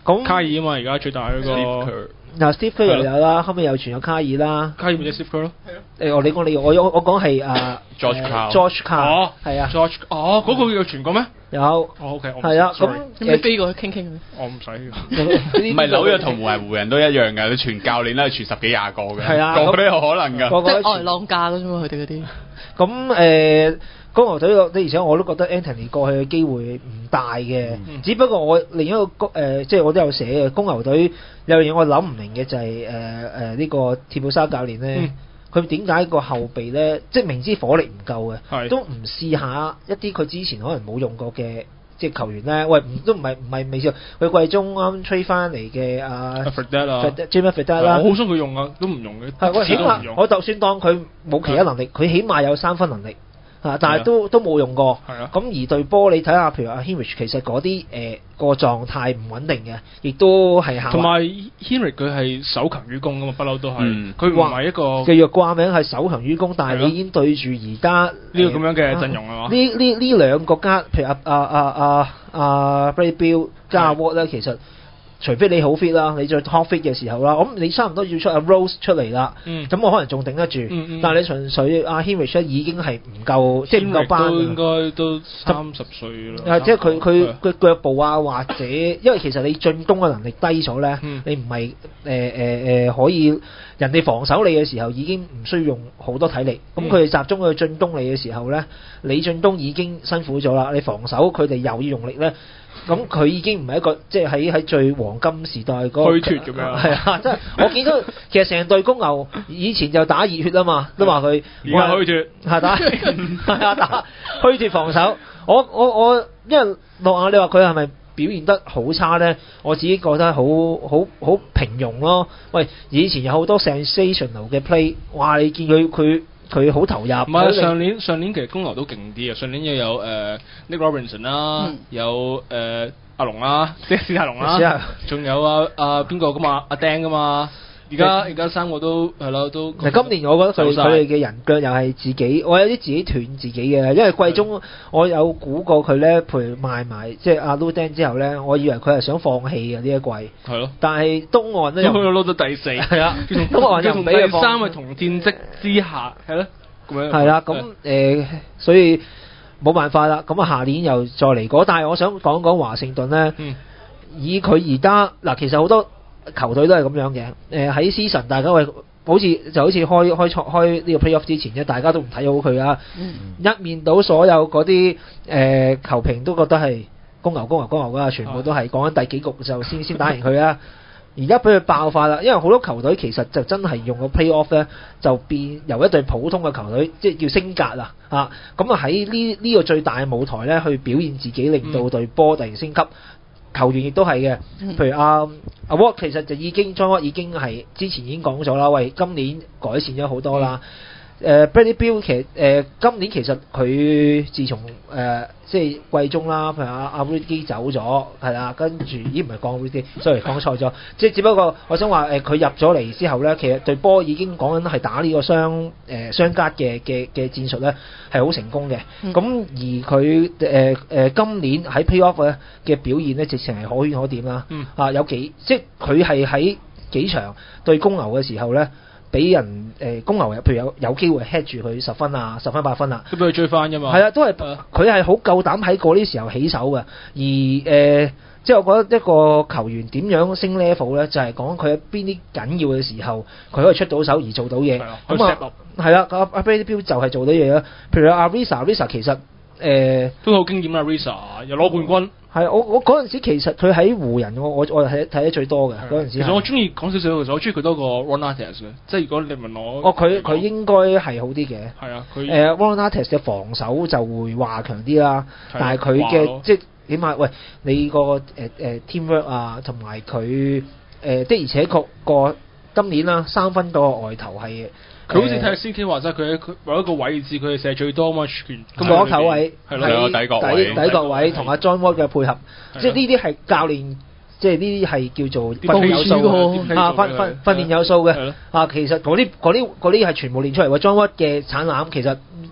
咁卡爾啊嘛，而家最大嗰個。 嗱 Steve Kerr 又有啦，後尾又傳有卡爾啦。 卡爾咪即係 Steve Kerr 咯。 誒，我你講你我我我講係啊 George Karl George Karl 哦， 係啊 George 哦，嗰個有傳過咩？ 有。 哦 OK， 係啊，咁你咪飛過去傾傾。 我唔使。 唔係紐約同湖人湖人都一樣㗎，你傳教練咧傳十幾廿個嘅， 係啊， 個個都有可能㗎。 個個即係外浪價㗎啫嘛，佢哋嗰啲。 咁誒。公牛隊，而且我都覺得 Anthony 過去嘅機會唔大嘅，嗯、只不過我另一個誒、呃，即係我都有寫嘅公牛隊有樣嘢我諗唔明嘅就係誒誒呢個鐵布沙教練咧，佢點解個後備咧，即係明知火力唔夠嘅，都唔試下一啲佢之前可能冇用過嘅即係球員咧？喂，唔都唔係唔係未試過，佢季中啱 trade 翻嚟嘅啊 Jimmy Fredette 啦， 我好想佢用啊，都唔用嘅， 係我起碼我就算當佢冇其他能力，佢起碼有三分能力。啊！但係都都冇用過，咁而對波你睇下，譬如阿 Henrich 其實嗰啲誒個狀態唔穩定嘅，亦都係下。 同埋 Henrich 佢係守強於攻噶嘛，不嬲都係。佢唔係一個嘅若掛名係守強於攻，但係你已經對住而家呢個咁樣嘅陣容啊嘛。 呢呢呢兩個加，譬如阿阿阿阿阿 Bradley Beal 加阿 Ward 咧，其實。除非你好 fit 啦，你再 top fit 嘅時候啦，咁你差唔多要出阿 Rose 出嚟啦，咁、嗯、我可能仲頂得住，嗯嗯、但係你純粹阿 Henrich 咧已經係唔夠，即係唔夠班。 都應該都三十歲啦。 即係佢佢佢腳步啊，或者因為其實你進攻嘅能力低咗咧，嗯、你唔係誒誒誒可以人哋防守你嘅時候已經唔需要用好多體力，咁佢哋集中去進攻你嘅時候咧，你進攻已經辛苦咗啦，你防守佢哋又要用力咧。咁佢已經唔係一個即係喺喺最黃金時代嗰、那個虛脫咁樣， 係啊！即係我見到其實成隊公牛以前就打熱血啊嘛，都話佢而家虛脫係打係啊打虛脫防守。我我我因為諾亞你話佢係咪表現得好差咧？我自己覺得好好好平庸咯。喂，以前有好多 sensational 嘅 play， 哇！你見佢佢。佢好投入。唔係上年上年其實公牛都勁啲啊！上年又有誒、呃、Nick Robinson 啦，嗯、有誒、呃、阿龍啦，即係史泰龍啦，仲有啊啊邊個噶嘛？阿釘噶嘛？而家而家三個都係咯，都。嗱， 今年我覺得佢佢哋嘅人腳又係自己，我有啲自己斷自己嘅，因為季中我有估過佢咧，譬如賣埋即係阿 Lou Deng 之後咧，我以為佢係想放棄嘅呢一季。係咯。但係東岸咧又攞到第四。係啊。 東岸又唔俾佢放。 第三係同戰績之下，係咯。咁樣。 係啦，咁誒、呃，所以冇辦法啦。咁啊，下年又再嚟過，但係我想講講華盛頓咧，嗯、以佢而家嗱，其實好多。球隊都係咁樣嘅，誒喺 season 大家喂，好似就好似開開開呢個 playoff 之前啫，大家都唔睇好佢啊，嗯、一面倒所有嗰啲誒球評都覺得係公牛公牛公牛㗎，全部都係講緊第幾局就先先打贏佢啊！而家俾佢爆發啦，因為好多球隊其實就真係用個 playoff 咧，就變由一隊普通嘅球隊，即係叫升格啦啊！咁啊喺呢呢個最大嘅舞台咧，去表現自己，令到隊波突然升級。球員亦都係嘅，譬如阿阿 Watt 其實就已經 John Watt 已經係之前已經講咗啦，喂，今年改善咗好多啦。誒、嗯呃、Bradley Beal 其實誒、呃、今年其實佢自從誒、呃、即係季中啦，譬如阿阿 Rudy 走咗，係啦，跟住咦唔係講 Rudy，sorry 講錯咗，即係只不過我想話誒佢入咗嚟之後咧，其實隊波已經講緊係打呢個雙誒雙加嘅嘅嘅戰術咧係好成功嘅。咁、嗯、而佢誒誒今年喺 Playoff 咧嘅表現咧，直情係可圈可點啦。嗯、啊有幾即係佢係喺幾場對公牛嘅時候咧。俾人誒、呃、公牛，譬如有有機會 head 住佢十分啊，十分八分啊， 都俾佢追翻啫嘛。 係啊，都係佢係好夠膽喺嗰啲時候起手嘅。而誒、呃，即係我覺得一個球員點樣升 level 咧，就係講佢喺邊啲緊要嘅時候，佢可以出到手而做到嘢。咁啊，係啦，阿阿 Bradley Beal就係做到嘢啦。譬如阿 Ariza，Ariza 其實誒、呃、 都好經驗啊 Ariza 又攞冠軍。 係，我我嗰陣時其實佢喺湖人，我我我睇睇得最多嘅嗰陣時。 其實我中意講少少，其實我中意佢多過 Ron Artest 嘅，即係如果你問我。 哦，佢佢應該係好啲嘅。 係啊，佢。 誒 Ron Artest 嘅防守就會話強啲啦，但係佢嘅即係起碼喂你個誒誒 teamwork 啊，同埋佢誒的而且確個今年啦三分個外投係。 佢好似睇 C K 話齋，佢喺佢某一個位置，佢係射最多嘛，全咁攞球位係咯，底角位底角位同阿 John Wall 嘅配合，即係呢啲係教練，即係呢啲係叫做訓練有素啊，訓訓訓練有素嘅啊。其實嗰啲嗰啲嗰啲係全部練出嚟喎。John Wall 嘅產籃其實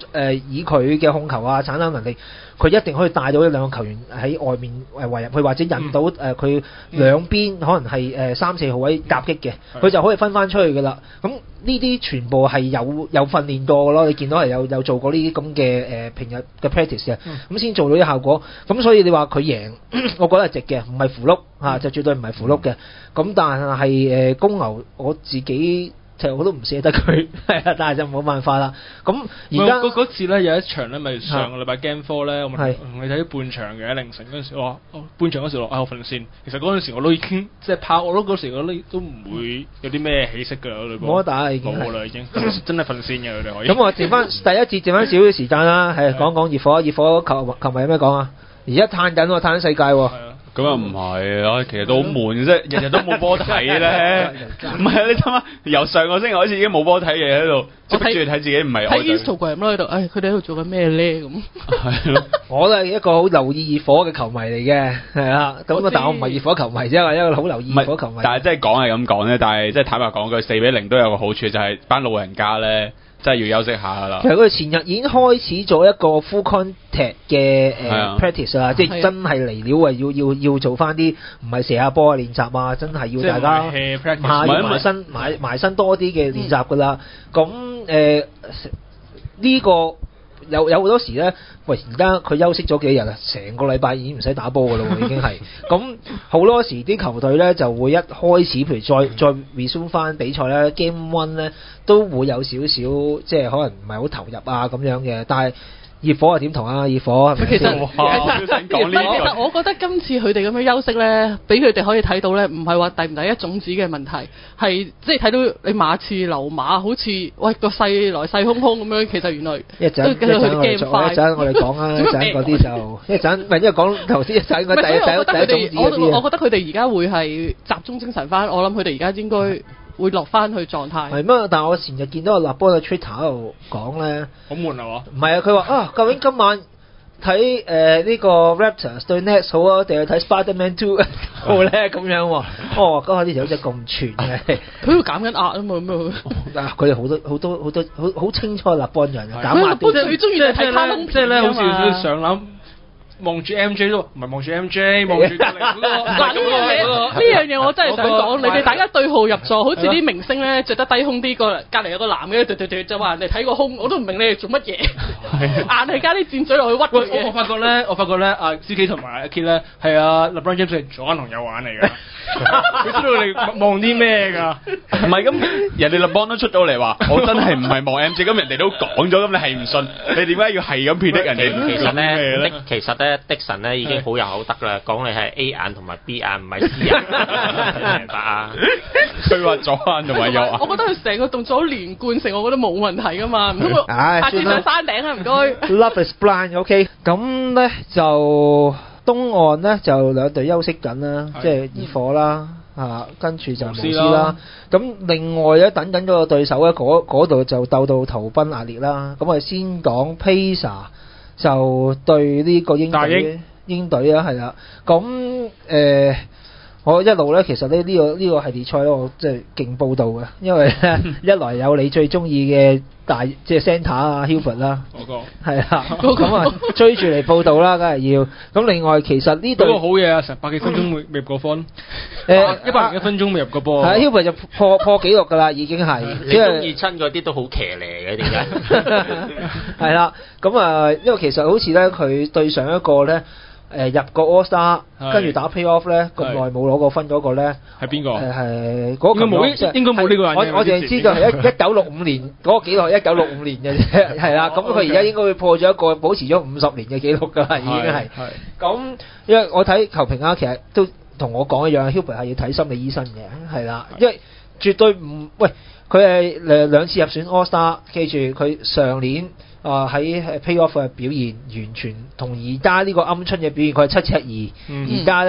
呃、以佢嘅控球啊、產生能力，佢一定可以帶到一兩個球員喺外面誒圍入去，或者引到誒佢、呃、兩邊可能係誒、呃、三四號位夾擊嘅，佢就可以分翻出去㗎啦。咁呢啲全部係有有訓練過㗎咯，你見到係有有做過呢啲咁嘅誒平日嘅 practice 嘅，咁先做到啲效果。咁所以你話佢贏，我覺得係值嘅，唔係符碌嚇，就絕對唔係符碌嘅。咁但係誒公牛我自己。其實我都唔捨得佢，係啊，但係就冇辦法啦。咁而家嗰嗰次咧有一場咧，咪上個禮拜 Game Four 咧，我咪同你睇半場嘅凌晨嗰陣時，我話半場嗰時落啊我瞓先。其實嗰陣時我都已經即係跑，我都嗰時我都都唔會有啲咩起色㗎啦。冇得打已經冇啦已經，真係瞓先嘅佢哋可以。 咁我剩翻第一節剩翻少少時間啦，係講講熱火，熱火球球迷有咩講啊？而家嘆緊喎，嘆緊世界喎。 咁又唔係啊，其實都好悶嘅啫，日日都冇波睇咧。唔係啊，你諗下，由上個星期開始已經冇波睇嘅喺度，即係逼住睇自己唔係。 睇 Instagram 咯喺度，唉，佢哋喺度做緊咩咧咁？ 係咯，我都係一個好留意熱火嘅球迷嚟嘅，係啊。咁啊，但我唔係熱火球迷啫，我係一個好留意熱火球迷。 但係即係講係咁講咧，但係即係坦白講句，四比零都有個好處，就係班老人家咧。真係要休息下㗎啦。 其實佢哋前日已經開始咗一個 full contact 嘅誒、呃、practice 啦，即係真係嚟料啊！要要要做翻啲唔係射下波嘅練習啊，真係要大家埋埋身埋埋身多啲嘅練習㗎啦。咁誒呢個有有好多時咧，喂而家佢休息咗幾日啊，成個禮拜已經唔使打波㗎啦喎，已經係。咁好多時啲球隊咧就會一開始，譬如再再 resume 翻比賽咧 ，game one 咧都會有少少即係可能唔係好投入啊咁樣嘅，但係。熱火係點同啊？熱火其實其實我覺得今次佢哋咁樣休息咧，俾佢哋可以睇到咧，唔係話第唔第一種子嘅問題，係即係睇到你馬刺流馬好似喂個勢來勢洶洶咁樣，其實原來一陣一陣我哋一陣我哋講啊，一陣嗰啲就一陣，唔係因為講頭先一陣個第一第一第一種子嗰啲。 我覺得佢哋而家會係集中精神翻，我諗佢哋而家應該。會落翻去狀態。係咩？但係我前日見到個立波嘅 Twitter 喺度講咧， 好悶係嘛？ 唔係啊，佢話啊，究竟今晚睇誒呢個 Raptors 對 Nets 好啊，定係睇 Spider-Man Two 好咧？咁樣喎。哦，嗰下呢條友仔咁串嘅。佢要減緊壓啊嘛，咁啊。嗱，佢哋好多好多好多好好清楚立波人嘅減壓。 佢最中意係睇卡通即係咧，好似上籃。望住 M J 都唔係望住 M J， 望住隔離嗰個。嗱呢樣嘢，呢樣嘢我真係想講，你哋大家對號入座，好似啲明星咧著得低胸啲，個隔離有個男嘅，對對對就話人哋睇個胸，我都唔明你哋做乜嘢，硬係加啲箭嘴落去屈佢嘅。 我發覺咧，我發覺咧，阿 C K 同埋阿 Kit 咧係阿 LeBron James 係左眼同右眼嚟㗎。佢知道你望啲咩㗎？ 唔係咁，人哋 LeBron 都出咗嚟話，我真係唔係望 M J， 咁人哋都講咗，咁你係唔信？你點解要係咁撇的人哋？ 其實咧，其實咧。的神咧已經好有口德啦，講你係 A 眼同埋 B 眼，唔係 C 眼，明白啊？ 佢話左眼同埋右眼。 我覺得佢成個動作連貫性，我覺得冇問題噶嘛。唔通佢下次上山頂啊？唔該。 Love is blind，OK。咁咧就東岸咧就兩隊休息緊啦，即係熱火啦，啊跟住就巫師啦。咁另外咧等緊嗰個對手咧，嗰嗰度就鬥到頭崩額裂啦。咁我哋先講 Pacers。就對呢個英隊英隊啊，係啦。咁誒、呃，我一路咧，其實咧呢、呢個呢、呢個系列賽咧，我即係勁報道嘅，因為咧一來有你最中意嘅大即係 Center 啊 Hilbert 啦， 嗰個係啦，咁啊追住嚟報道啦，梗係要。咁另外其實呢度嗰個好嘢啊，成百幾分鐘未未入過分，誒一百零一分鐘未入過波。 係 Hilbert 就破破紀錄㗎啦，已經係。 你中意親嗰啲都好騎呢嘅，點解？ 係啦，咁啊，因為其實好似咧，佢對上一個咧。誒入個 All Star， 跟住打 Playoff 咧，咁耐冇攞過分嗰個咧， 係邊個？ 誒係嗰個冇，應該冇呢個人。 我我淨係知道係一一九六五年嗰個紀錄係一九六五年嘅啫，係啦。咁佢而家應該會破咗一個保持咗五十年嘅紀錄㗎啦，已經係。咁因為我睇球評啊，其實都同我講一樣 Hubert 係要睇心理醫生嘅，係啦，因為絕對唔喂佢係誒兩次入選 All Star， 記住佢上年。啊喺 Playoff 嘅表現完全同而家呢個鵪鶉嘅表現，佢係七尺二，而家咧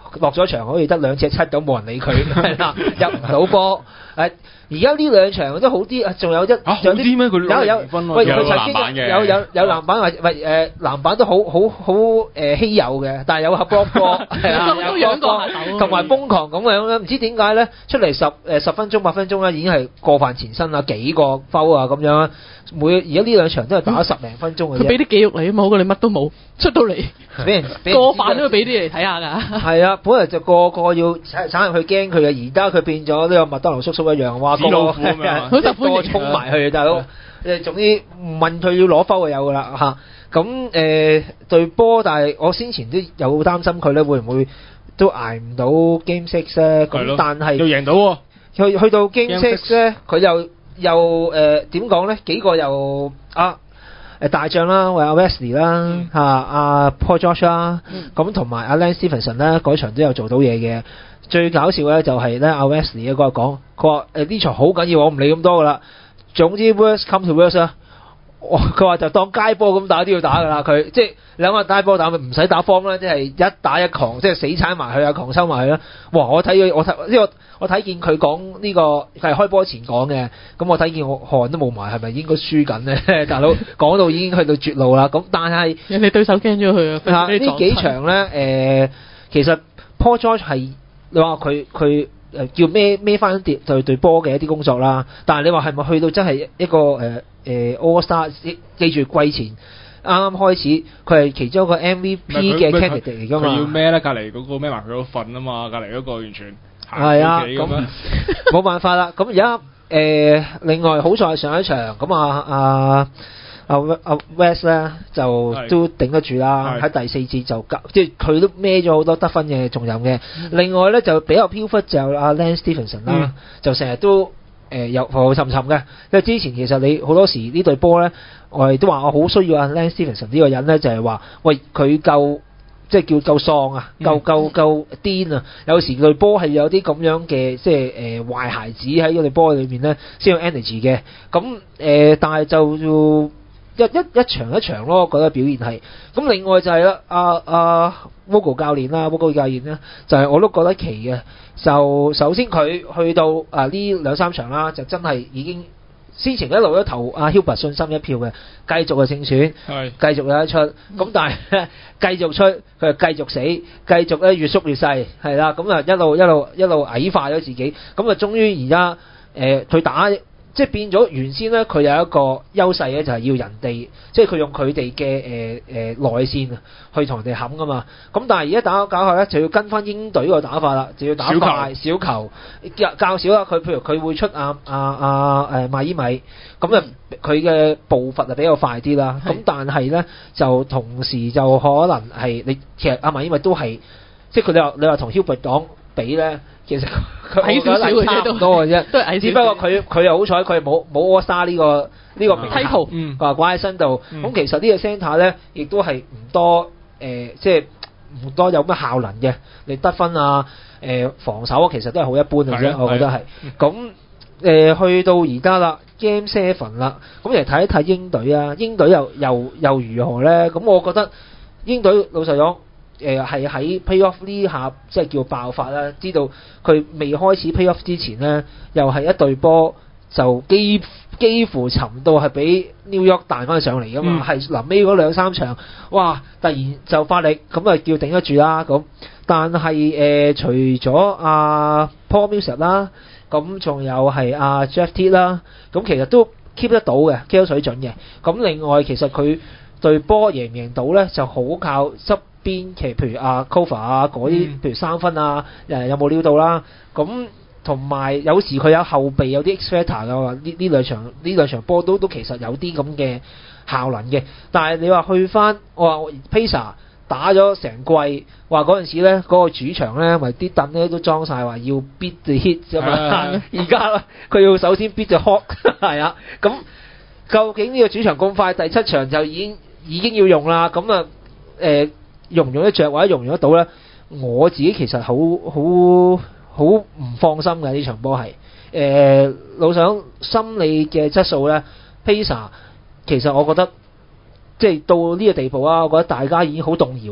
落咗場可以得兩尺七咁，冇人理佢，係啦，入唔到波。誒，而家呢兩場都好啲，仲有一仲有啲咩？佢有有喂，佢曾經有有有籃板或喂誒籃板都好好好誒稀有嘅，但係有合波波係啊， 都養過下手， 同埋瘋狂咁樣咧，唔知點解咧出嚟十誒十分鐘八分鐘咧已經係過犯前身啦，幾個 foul 啊咁樣。每而家呢兩場都係打十零分鐘嘅啫。 佢俾啲肌肉你啊嘛，好過你乜都冇出到嚟， 俾人過飯都要俾啲嚟睇下㗎。 係啊，本來就個個要鏟入去驚佢嘅，而家佢變咗呢個麥當勞叔叔一樣，哇個個好受歡迎，衝埋去大佬。誒，總之問佢要攞分就有㗎啦嚇。咁誒對波，但係我先前都有擔心佢咧，會唔會都捱唔到 Game Six 咧？咁但係又贏到喎。 去去到 Game Six 咧，佢又。又誒點講咧？幾個又啊誒大將啦，或阿 Wesley 啦嚇，阿 Paul George 啦，咁同埋阿 Lance Stephenson 咧，嗰場都有做到嘢嘅。最搞笑咧就係咧阿 Wesley 嗰個講，佢話誒呢場好緊要，我唔理咁多噶啦。總之 worst come to worst 啦，佢話就當街波咁打都要打噶啦。佢即係兩個街波打咪唔使打方啦，即係一打一狂，即係死踩埋去啊，狂收埋去啦。哇！我睇佢我睇呢個。我睇見佢講呢個係開波前講嘅，咁我睇見我汗都冇埋，係咪應該輸緊呢？大佬講到已經去到絕路啦，咁但係人哋對手驚咗佢啊！ 呢幾場呢，誒、呃，其實 Paul George 係你話佢佢誒叫孭孭翻對對波嘅一啲工作啦，但係你話係咪去到真係一個誒誒、呃呃、All Star？記住季前啱啱開始，佢係其中一個 M V P 嘅 candidate 嚟㗎嘛？ 佢要孭咧，隔離嗰個孭埋佢嗰份啊嘛，隔離嗰個完全。 係啊，咁冇辦法啦。咁而家誒，另外好在上一場咁啊啊啊啊 West 咧就都頂得住啦。喺第四節就即係佢都孭咗好多得分嘅重任嘅。嗯、另外咧就比較飄忽就阿 Lance Stephenson 啦，嗯、就成日都誒又浮浮沉沉嘅。因為之前其實你好多時呢隊波咧，我哋都話我好需要阿 Lance Stephenson 呢個人咧，就係話喂佢夠。即係叫夠喪啊，夠夠夠癲啊！有時隊波係有啲咁樣嘅，即係誒、呃、壞孩子喺嗰隊波裏面咧，先有 energy 嘅。咁誒、呃，但係就要一一一場一場咯，我覺得表現係。咁另外就係啦，阿阿 Vogel 教練啦 Vogel 教練咧，就係、是、我都覺得奇嘅。就首先佢去到啊呢兩三場啦，就真係已經。先前一路都投阿 Hilbert 信心一票嘅，繼續嘅勝選，繼續有得出。咁但係咧，繼續出佢就繼續死，繼續咧越縮越細，係啦。咁啊一路一路一路矮化咗自己。咁啊，終於而家誒佢打即係變咗原先咧，佢有一個優勢咧，就係要人哋即係佢用佢哋嘅誒誒內線啊，去同人哋冚噶嘛。咁但係而家打搞下咧，就要跟翻英隊個打法啦，就要打快小球，小球較較少啦。佢譬如佢會出阿阿阿誒麥伊米，咁啊佢嘅步伐就比較快啲啦。咁但係咧就同時就可能係你其實阿麥伊米都係即係佢你話你話同 Hilbert 講比咧。其實佢矮少少嘅啫，差唔多嘅啫，都係矮少少。只不過佢佢又好彩，佢冇冇 All Star 呢個呢個名頭，佢話掛喺身度。咁其實呢個 centre 咧，亦都係唔多誒，即係唔多有乜效能嘅。你得分啊，誒防守啊，其實都係好一般嘅啫，我覺得係。咁誒去到而家啦 ，Game Seven 啦，咁嚟睇一睇英隊啊，英隊又又又如何咧？咁我覺得英隊老實講。誒係喺 Playoff 呢下即係叫爆發啦，知道佢未開始 Playoff 之前呢，又係一隊波就幾幾乎沉到係俾 New York 彈翻上嚟噶嘛，係臨尾嗰兩三場，哇！突然就發力，咁啊叫頂得住啦咁。但係誒、呃、除咗阿、啊、Paul Millsap 啦，咁仲有係阿、啊、Jeff Teague 啦，咁其實都 keep 得到嘅 keep 到水準嘅。咁另外其實佢隊波贏唔贏到呢，就好靠執。邊期譬如阿 Cover 啊嗰啲，譬如三分啊，誒有冇料到啦？咁同埋有時佢有後備有啲 X Factor 嘅話，呢呢兩場呢兩場波都都其實有啲咁嘅效能嘅。但係你話去翻我話 Pacers 打咗成季，話嗰陣時咧嗰個主場咧，咪啲凳咧都裝晒話要 beat the hit 啫嘛。而家佢要首先 beat the hawk 係啊。咁究竟呢個主場咁快，第七場就已經已經要用啦。咁啊誒。用唔用得着或者用唔用得到咧？我自己其實好好好唔放心嘅呢場波係誒老想心理嘅質素咧 Pacers 其實我覺得即係到呢個地步啊，我覺得大家已經好動搖啊，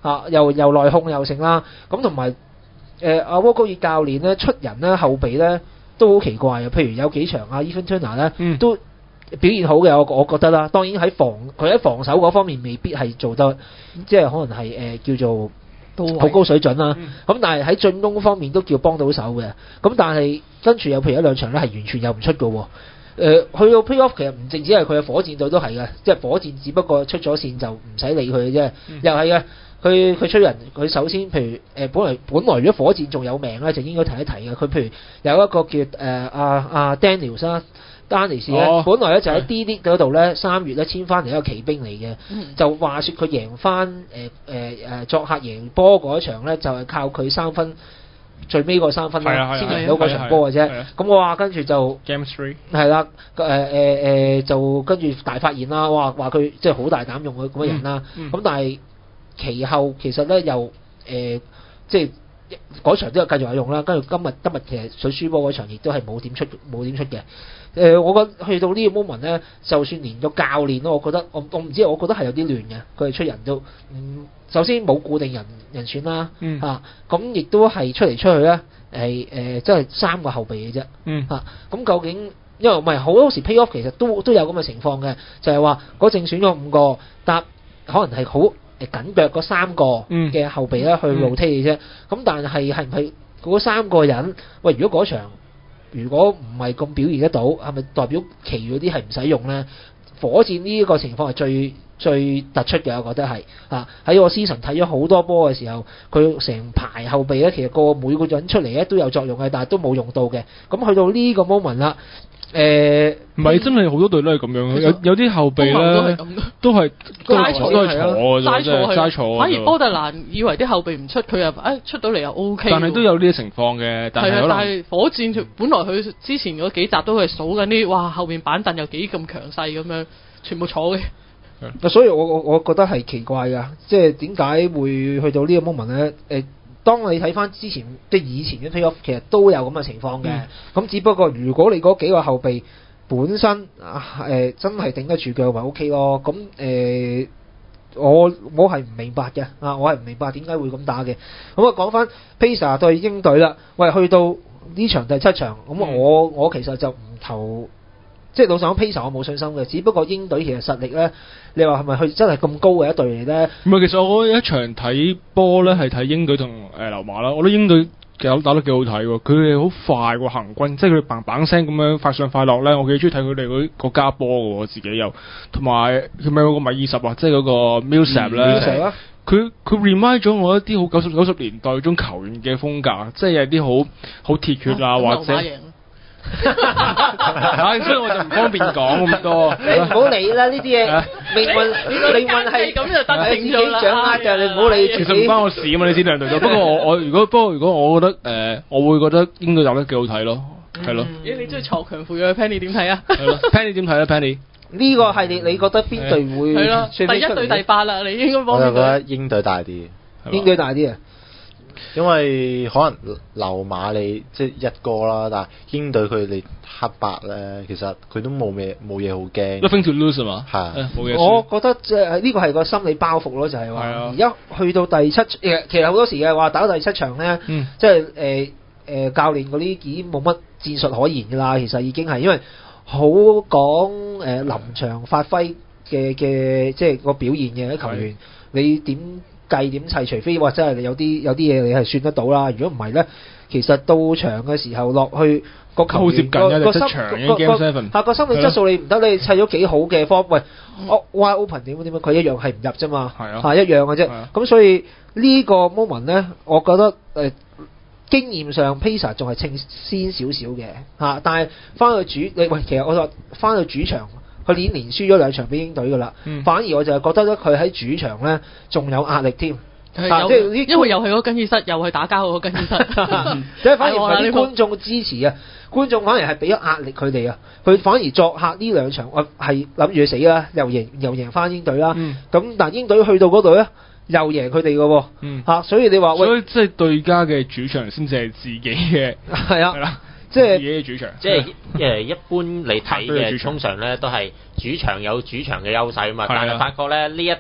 啊，又又內控又成啦。咁同埋誒阿沃高爾教練咧出人咧後備咧都好奇怪啊。譬如有幾場啊 Ethan Turner 咧、嗯、都表現好嘅，我我覺得啦。當然喺防佢喺防守嗰方面未必係做得，即係可能係誒、呃、叫做好高水準啦。咁、嗯、但係喺進攻方面都叫幫到手嘅。咁但係跟住有譬如一兩場咧係完全又唔出嘅喎。誒、呃、去到 playoff 其實唔淨止係佢嘅火箭隊都係嘅，即係火箭只不過出咗線就唔使理佢嘅啫，嗯、又係嘅。佢佢出人，佢首先譬如誒、呃、本來本來如果火箭仲有命咧，就應該提一提嘅。佢譬如有一個叫誒阿阿 Daniels 啦，丹尼士咧，哦、本來咧就喺 D League 嗰度咧三月咧簽翻嚟一個奇兵嚟嘅，嗯、就話説佢贏翻誒誒誒作客贏波嗰場咧，就係、是、靠佢三分。最尾個三分啦，先贏到嗰場波嘅啫。咁我話跟住就 Game Three 係啦，誒誒誒就跟住大發現啦，哇話佢即係好大膽用佢咁嘅人啦。咁、嗯嗯、但係其後其實咧又誒、呃、即係嗰場都有繼續有用啦。跟住今日今日其實水輸波嗰場亦都係冇點出冇點出嘅。誒、呃，我覺得去到呢個 moment 咧，就算連個教練咯，我覺得我我唔知，我覺得係有啲亂嘅。佢哋出人都，嗯，首先冇固定人人選啦，嗯，嚇，咁亦都係出嚟出去咧，係誒，即係三個後備嘅啫，嗯，嚇、啊，咁究竟因為唔係好多時 play off 其實都都有咁嘅情況嘅，就係話嗰正選咗五個，搭可能係好誒緊腳嗰三個嘅後備咧去 rotate 嘅啫，咁、嗯、但係係唔係嗰三個人？喂，如果嗰場如果唔係咁表現得到，係咪代表其餘嗰啲係唔使用咧？火箭呢個情況係最最突出嘅，我覺得係啊喺我 season 睇咗好多波嘅時候，佢成排後備咧，其實個每個人出嚟咧都有作用嘅，但係都冇用到嘅。咁去到呢個 moment 啦。誒唔係真係好多隊都係咁樣，有有啲後備咧都係都係都係坐嘅啫，齋坐。反而波特蘭以為啲後備唔出，佢又誒出到嚟又 O K。但係都有呢啲情況嘅，但係但係火箭本來佢之前嗰幾集都係數緊啲，哇後面板凳又幾咁強勢咁樣，全部坐嘅。所以我我我覺得係奇怪㗎，即係點解會去到呢個 moment 咧？誒。當你睇翻之前即係以前嘅 playoff，其實都有咁嘅情況嘅。咁、嗯、只不過如果你嗰幾個後備本身啊誒、呃、真係頂得住腳，咪 O K 咯。咁誒、呃、我我係唔明白嘅啊，我係唔明白點解會咁打嘅。咁啊講翻 Pacers 對鷹隊啦，喂去到呢場第七場，咁我、嗯、我其實就唔投。即係老實講 Pacers 我冇信心嘅，只不過鷹隊其實實力咧，你話係咪佢真係咁高嘅一隊嚟咧？唔係，其實我一場睇波咧係睇鷹隊同誒溜馬啦，我覺得鷹隊其實打得幾好睇喎，佢哋好快喎行軍，即係佢哋砰砰聲咁樣快上快落咧，我幾中意睇佢哋嗰個加波嘅喎，我自己又同埋佢咪有個米二十啊，即係嗰個 Millsap 咧，佢佢 remind 咗我一啲好九十九十年代嗰種球員嘅風格，即係有啲好好鐵血啊，或者。係，所以我就唔方便講咁多。你唔好理啦，呢啲嘢命運，命運係咁就得定咗啦。自己掌握嘅，你唔好理。其實唔關我事啊嘛，你知兩隊都。不過我我如果不過如果我覺得誒、呃，我會覺得應該打得幾好睇咯，係咯。咦？你中意鋤強扶弱 Penny 點睇啊？係咯，Penny 點睇啊 Penny？呢個系列你覺得邊隊會？係咯，第一對第八啦，你應該幫。我就覺得鷹隊大啲，鷹隊大啲啊。因為可能溜馬你即係一個啦，但係鷹隊佢哋黑白咧，其實佢都冇咩冇嘢好驚。Nothing to lose 嘛，係冇嘢。我覺得即係呢個係個心理包袱咯，就係話而家去到第七，其實好多時嘅話打到第七場咧，嗯、即係誒誒教練嗰啲已經冇乜戰術可言㗎啦。其實已經係因為好講誒、呃、臨場發揮嘅嘅即係個表現嘅球員，你點？計點砌，除非話真係你有啲有啲嘢你係算得到啦。如果唔係咧，其實到場嘅時候落去個球員個個心個下個心理質素你唔得，你砌咗幾好嘅方，喂，我 wide open 點點樣，佢一樣係唔入啫嘛，係啊，係一樣嘅啫。咁所以呢個 moment 咧，我覺得誒、呃、經驗上 Pacers 仲係稱先少少嘅嚇，但係翻去主你喂，其實我話翻去主場。佢連連輸咗兩場俾鷹隊㗎啦，嗯、反而我就係覺得咧，佢喺主場咧仲有壓力添，即係因為又係嗰個更衣室，又係打交嗰個更衣室，即係反而係啲觀眾嘅支持啊！觀眾反而係俾咗壓力佢哋啊！佢反而作客呢兩場，我係諗住死啦，又贏又贏翻鷹隊啦。咁、嗯、但係鷹隊去到嗰度咧，又贏佢哋嘅喎，嚇、嗯啊！所以你話，所以即係對家嘅主場先至係自己嘅，係啊。即係自己嘅主場，即係誒一般你睇嘅通常咧都係主場有主場嘅優勢啊嘛，但係發覺咧呢一呢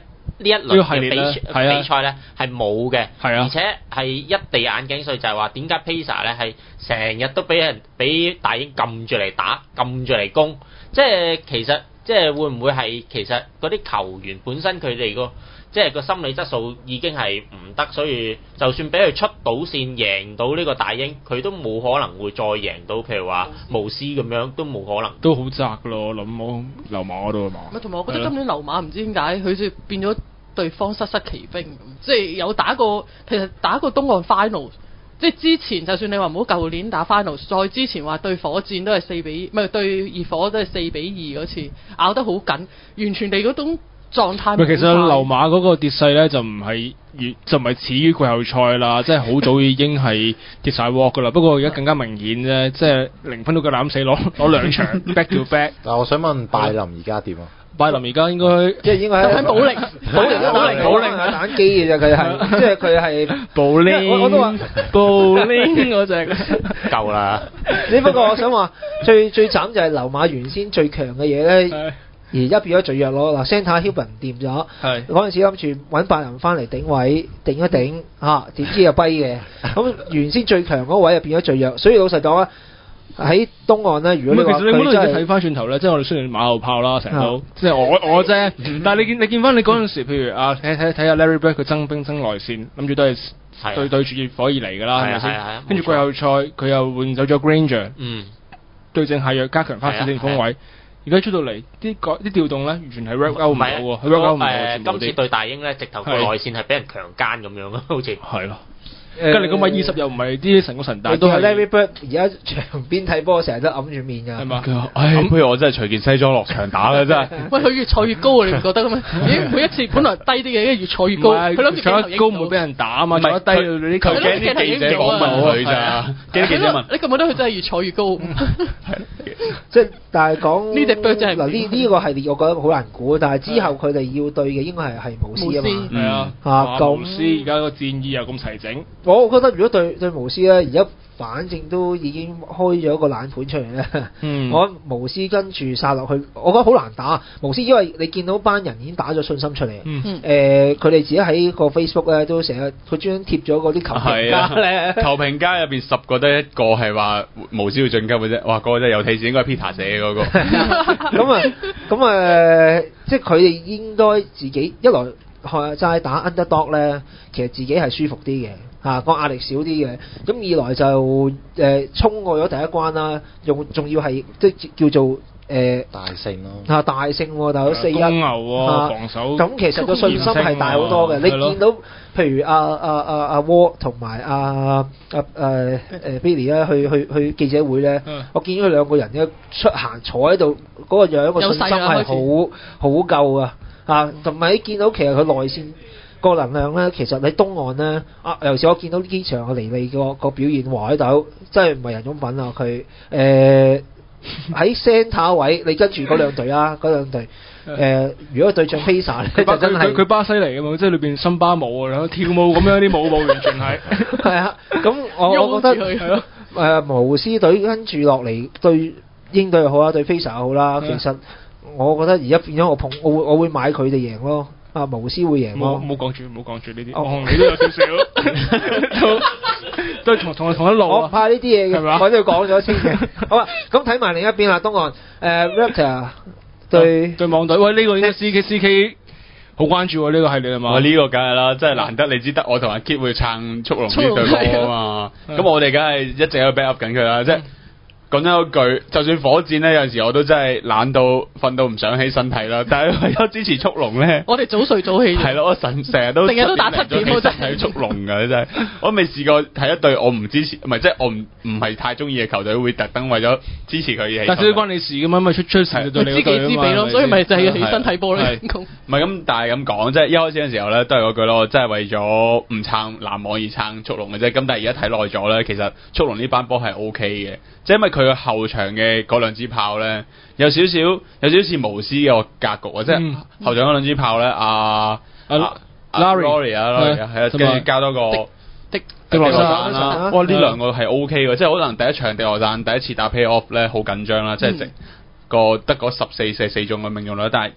呢一輪嘅比比賽咧係冇嘅， 而且係一地眼鏡碎，就係話點解 Pacers 咧係成日都俾人俾大鷹撳住嚟打，撳住嚟攻，即係其實即係會唔會係其實嗰啲球員本身佢哋個即係個心理質素已經係唔得，所以就算俾佢出到線贏到呢個大鷹，佢都冇可能會再贏到，譬如話巫師咁樣都冇可能。 都好窄咯，我諗我溜馬嗰度嘛。 同埋我覺得今年溜馬唔知點解佢就變咗對方失失奇兵咁，即係有打過，其實打過東岸 final， 即係之前就算你話唔好舊年打 final， 再之前話對火箭都係四比，唔係對熱火都係四比二嗰次咬得好緊，完全地嗰種狀態。 其實溜馬嗰個跌勢咧就唔係就唔係始於季後賽啦，即係好早已經係跌晒鑊噶啦。不過而家更加明顯啫，即係零分都夠膽死攞攞兩場 back to back。 但我想問拜林而家點啊？ 拜林而家應該即係應該喺保齡， 保齡保齡保齡係打機嘅啫，佢係即係佢係保齡。我我都話保齡嗰隻夠啦。 只不過我想話最最慘就係溜馬原先最強嘅嘢咧。而家變咗最弱咯，嗱 Center Hilbert 唔掂咗，嗰陣時諗住揾拜仁翻嚟頂位，頂一頂嚇，點知又跛嘅，咁原先最強嗰位又變咗最弱，所以老實講啊，喺東岸咧，如果你話佢真係睇翻轉頭咧，即係我哋雖然馬後炮啦，成日都即係我我啫，但係你見你見翻你嗰陣時，譬如啊睇睇睇下 Larry Bird 佢增兵增內線，諗住都係對對住熱火而嚟㗎啦，係咪先？跟住季後賽佢又換走咗 Granger，嗯，對症下藥加強翻四正鋒位。而家出到嚟啲個啲調動咧，完全係 work out 唔到喎，佢 work out 唔到。誒， 今次對大鷹咧，直頭個內線係俾人強姦咁樣咯，好似。係咯。 跟住你個米二十又唔係啲神個神大， 都係 Larry Bird 而家場邊睇波，成日都揞住面㗎。 係嘛？ 唉，不如我真係隨件西裝落場打啦，真係。 喂，佢越坐越高啊！你唔覺得咩？咦，每一次本來低啲嘅，越坐越高。佢諗住坐得高唔會俾人打啊嘛，坐得低你啲球驚啲記者訪問佢咋？驚記者問。 你覺唔覺得佢真係越坐越高？ 即係，但係講呢隻 Bird 真係嗱呢呢個系列，我覺得好難估。但係之後佢哋要對嘅應該係係巫師啊嘛。 係啊，嚇巫師而家個戰意又咁齊整。 我覺得如果對對巫師咧，而家反正都已經開咗個冷盤出嚟咧。嗯、我巫師跟住殺落去，我覺得好難打。巫師因為你見到班人已經打咗信心出嚟。誒、嗯，佢哋、呃、自己喺個 Facebook 咧都成日佢專登貼咗嗰啲球評家咧。 球評家入邊十個得一個係話巫師要晉級嘅啫。哇，嗰、那個真係有提示，應該係 Peter 寫嘅嗰個。 咁啊，咁啊，即係佢哋應該自己一來學齋打 underdog 咧，其實自己係舒服啲嘅。嚇個、啊、壓力少啲嘅，咁二來就誒、呃、衝過咗第一關啦，用仲要係即係叫做誒、呃、 大勝咯嚇、啊、大勝喎，大佬四一公牛喎、啊、防守， 咁其實個信心係大好多嘅。你見到譬如阿阿阿阿 Wall 同埋阿阿誒誒 Billy 咧去去去記者會咧，我見到佢兩個人咧出行坐喺度嗰個樣個信心係好好夠啊！啊，同埋你見到其實佢內線個能量咧，其實喺東岸咧，啊，尤其是我見到呢場嘅尼利個個表現，哇！喺度真係唔係人中品啊！佢誒喺 centre 位，你跟住嗰兩隊啊，嗰兩隊誒，如果對象 Pacers 咧，就真係佢巴西嚟嘅嘛，即係裏邊森巴舞啊，跳舞咁樣啲舞步完全係係啊！咁我我覺得係咯誒巫師隊跟住落嚟對鷹隊又好啦，對 Pacers 又好啦，其實我覺得而家變咗我捧，我會我會買佢哋贏咯。啊，巫師會贏咯！ 冇冇講住，冇講住呢啲。哦，你都有少少，都都同同同一路。 我怕呢啲嘢嘅，我都要講咗先嘅。好啊，咁睇埋另一邊啦，東岸誒 Raptor 對對網隊，喂呢個應該 C K C K 好關注喎，呢個系列係嘛？ 呢個梗係啦，真係難得你知得我同阿 Kit 會撐速龍呢隊波啊嘛。咁我哋梗係一直喺度 back up 緊佢啦，即係。講咗一句，就算火箭咧，有陣時我都真係懶到瞓到唔想起身體啦。但係為咗支持速龍咧， 我哋早睡早起。 係咯，我成成日都成日都打七點都真係睇速龍㗎，真係我未試過睇一隊我唔支持，唔係即係我唔唔係太中意嘅球隊會特登為咗支持佢而起。 但係關你事㗎嘛，咪出出事對你嗰隊啊嘛。知己知彼咯， 所以咪就係要起身睇波咧。 唔係咁，但係咁講，即係一開始嘅時候咧，都係嗰句咯，我真係為咗唔撐籃網而撐速龍嘅啫。咁但係而家睇耐咗咧，其實速龍呢班波係 O K 嘅，即係因為佢嘅後場嘅。嘅嗰兩支炮咧，有少少有少少似巫師嘅格局啊！即係後場嗰兩支炮咧，阿阿 Larry 啊，係啊，跟住加多個迪迪羅贊啦。哇！呢兩個係 O K 嘅，即係可能第一場迪羅贊第一次打 Play Off 咧，好緊張啦，即係直個得嗰十四射四中嘅命中率，但係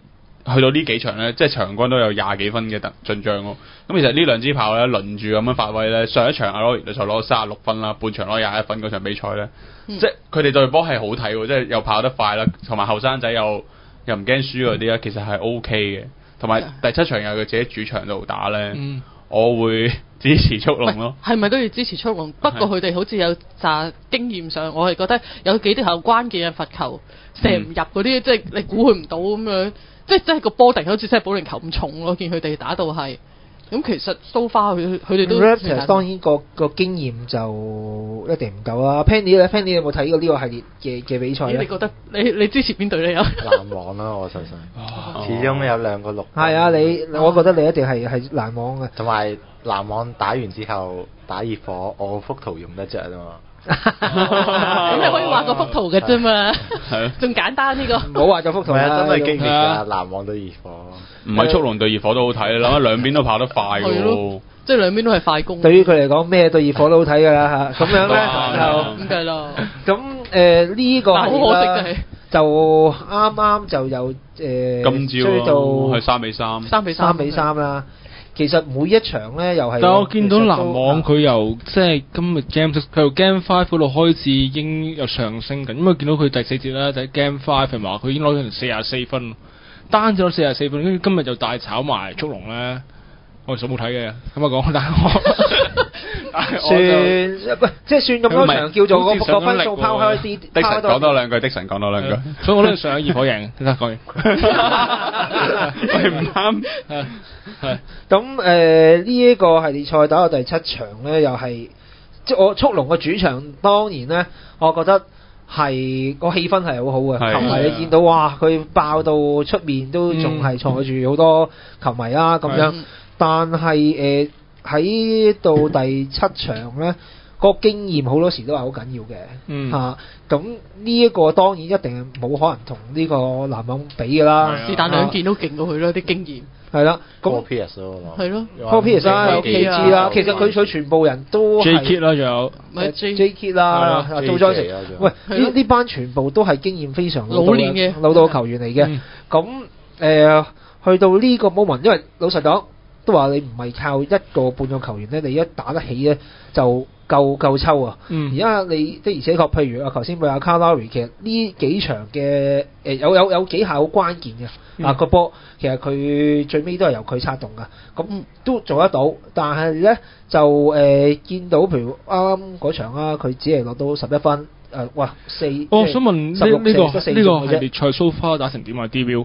去到呢幾場咧，即係場均都有廿幾分嘅進帳咯。咁其實呢兩支炮咧輪住咁樣發揮咧，上一場阿羅就攞三十六分啦，半場攞廿一分嗰場比賽咧，嗯、即係佢哋對波係好睇喎，即係又跑得快啦，同埋後生仔又又唔驚輸嗰啲咧，其實係 O K 嘅。同埋第七場有佢自己主場度打咧，嗯、我會支持速龍咯。 係咪都要支持速龍？不過佢哋好似有紮經驗上，我係覺得有幾啲係關鍵嘅罰球射唔入嗰啲，嗯、即係你估佢唔到咁樣，即係即係個波突然好似真係保齡球咁重咯。見佢哋打到係。咁其實 so far 佢佢哋都 Raptors 當然個個經驗就一定唔夠啦。Penny 咧 ，Penny 有冇睇過呢個系列嘅嘅比賽咧？ 你覺得你你支持邊隊咧？有籃網啦，我相信。哦、始終有兩個六。係啊，你我覺得你一定係係籃網嘅。 同埋籃網打完之後打熱火，我幅圖用得着啊嘛。咁你可以畫個幅圖嘅啫嘛，仲簡單呢個。 唔好畫咗幅圖啦， 真係激烈㗎，籃網對熱火。 唔係速龍對熱火都好睇，諗下兩邊都跑得快嘅喎。 即係兩邊都係快攻。 對於佢嚟講，咩對熱火都好睇㗎啦嚇。咁樣咧就咁計咯。 咁誒呢個好可惜嘅就啱啱就有誒追到係三比三， 三比三比三啦。其實每一場咧又係， 但我見到籃網佢由即係今日 Game Six 佢由 Game Five 嗰度開始已經有上升緊，因為見到佢第四節啦，就係 Game Five 係嘛，佢已經攞咗成四十四分，單咗四十四分，跟住今日就大炒埋速龍咧，我哋冇睇嘅，咁啊講，但係我算喂，即係算咁多場叫做個個分數拋開啲， 的神講多兩句，的神講多兩句， 所以我都想熱火贏，得講完， 喂唔啱。 係咁誒呢一個系列賽打到第七場咧，又係即係我速龍嘅主場，當然咧，我覺得係個氣氛係好好嘅，球迷你見到哇，佢爆到出面都仲係坐住好多球迷啦咁樣，但係誒喺到第七場咧，個經驗好多時都係好緊要嘅嚇。咁呢一個當然一定係冇可能同呢個籃網比㗎啦， 是但兩件都勁過佢咯，啲經驗。 係啦，咁 Paul Pierce 咯， 係咯 Paul Pierce 啦，有 K G 啦，其實佢佢全部人都 J Kid 啦，仲有 J Kid 啦，做咗成，喂呢呢班全部都係經驗非常老練嘅老到球員嚟嘅。咁誒去到呢個 moment，因為老實講都話你唔係靠一個半個球員咧，你一打得起咧就夠夠抽啊！而家你的而且確，譬如啊頭先咪阿 Kyle Lowry，其實呢幾場嘅誒有有有幾下好關鍵嘅。啊個波其實佢最尾都係由佢策動㗎，咁都做得到。但係咧就誒、呃、見到譬如啱啱嗰場啊，佢只係落到十一分，誒、呃、哇四。 我想問呢呢、呢個呢、呢個系列賽 so far 打成點啊 ？D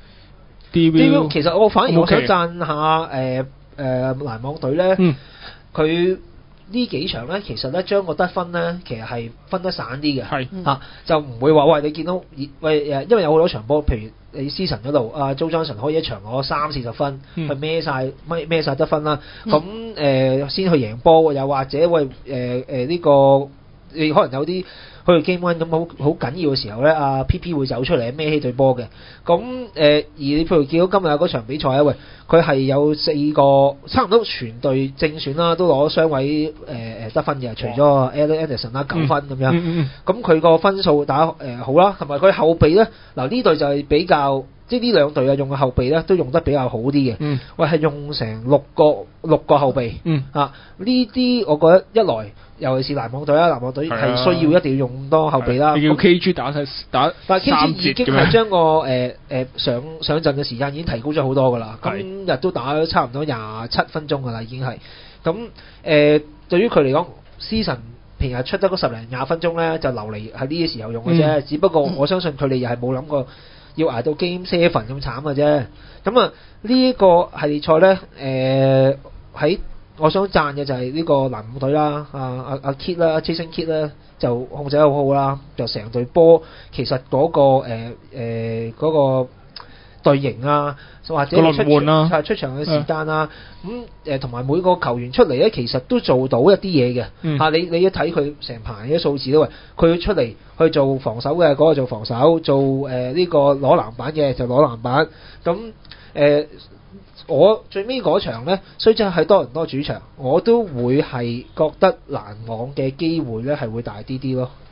V，D V 其實我反而我想讚下誒誒籃網隊咧，佢、嗯。呢幾場咧，其實咧將個得分咧，其實係分得散啲嘅，係嚇、啊、就唔會話喂你見到喂誒，因為有好多場波，譬如你 season 嗰度啊 Joe Johnson 可以一場攞三四十分，嗯、去孭晒孭孭曬得分啦，咁誒、嗯呃、先去贏波，又或者喂誒誒呢個你可能有啲。去 game one 咁好好緊要嘅時候咧，阿 P P 會走出嚟孭起對波嘅。咁誒、呃，而你譬如見到今日嗰場比賽啊，喂，佢係有四個差唔多全隊正選啦，都攞雙位誒誒、呃、得分嘅，除咗 Allen Anderson 啦九分咁樣。咁佢個分數打誒、呃、好啦，同埋佢後備咧，嗱呢隊就係比較，即係呢兩隊啊用嘅後備咧都用得比較好啲嘅。嗯、喂，係用成六個六個後備。嗯、啊，呢啲我覺得一來。尤其是籃網隊啦，籃網隊係需要一定要用咁多後備啦。 你叫 K G 打晒打， 但係 K G 已經係將個誒誒上上陣嘅時間已經提高咗好多㗎啦。今日都打咗差唔多廿七分鐘㗎啦，已經係。咁誒、呃、對於佢嚟講 ，season 平日出得嗰十零廿分鐘咧，就留嚟喺呢啲時候用嘅啫。嗯、只不過我相信佢哋又係冇諗過要捱到 Game Seven 咁慘嘅啫。咁啊呢一個系列賽咧，誒、呃、喺。我想讚嘅就係呢個籃網隊啦，阿阿阿 Kid 啦 ，Jason Kidd 咧就控制得好好啦，就成隊波其實嗰、嗰個誒誒嗰個隊形啊，或者出場啊出場嘅時間啊，咁誒同埋每個球員出嚟咧，其實都做到一啲嘢嘅。嗯、啊，你你一睇佢成排嘅數字都係，佢出嚟去做防守嘅嗰、嗰個做防守，做誒呢、呃呢個攞籃板嘅就攞籃板，咁誒。呃我最尾嗰場呢，雖則係多倫多主場，我都會係覺得籃網嘅機會呢係會大啲啲咯。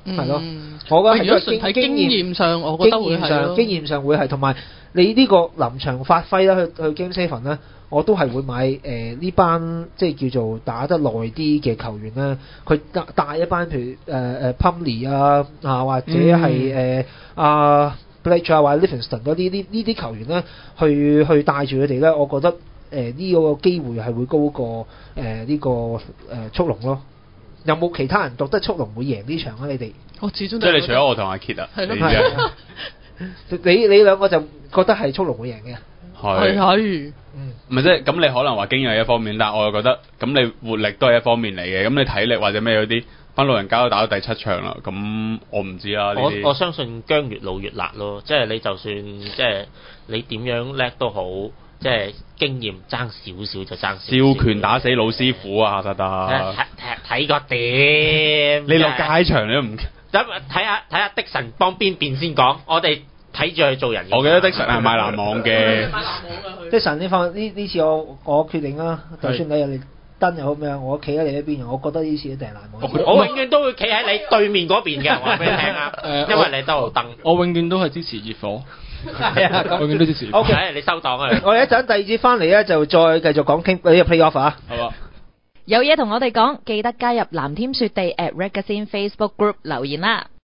係咯、嗯。我覺得如果純睇經驗上，我覺得會係咯。 經驗上會係，同埋你呢個臨場發揮啦，去去 Game Seven 咧，我都係會買誒呢、呃、班即係叫做打得耐啲嘅球員咧，佢帶帶一班譬如誒誒 Plumlee 啊啊或者係誒啊 Blake 啊或者 Livingston 嗰啲呢呢啲球員咧，去去帶住佢哋咧，我覺得誒呢、呃這個機會係會高過誒呢、呃這個誒、呃、速龍咯。有冇其他人覺得速龍會贏呢場啊？你哋？ 我始終即係你除咗我同阿 Kit 啊， 係咯， 你你兩個就覺得係速龍會贏嘅， 係係， 嗯， 唔係即係咁你可能話經驗係一方面，但係我又覺得咁你活力都係一方面嚟嘅，咁你體力或者咩嗰啲，班老人家都打到第七場啦，咁我唔知啦。 我我相信薑越老越辣咯，即係你就算即係你點樣叻都好，即係經驗爭少少就爭少少。 照拳打死老師傅啊，實得。 睇睇個點？ 你落街場你都唔。 咁睇下睇下的神幫邊邊先講，我哋睇住佢做人。 我記得的神係買籃網嘅。 的神呢方呢呢次我我決定啦，就算你你登又好咩，我企喺你一邊，我覺得呢次一定係籃網。 我永遠都會企喺你對面嗰邊嘅，話俾你聽啊。誒，因為你兜路燈。 我永遠都係支持熱火。 係啊， 永遠都支持。 O K， 你收檔啊！ 我哋一陣第二節翻嚟咧，就再繼續講傾呢個 playoff 啊。 好啊。 有嘢同我哋講，記得加入藍天雪地 at Ragazine Facebook Group 留言啦。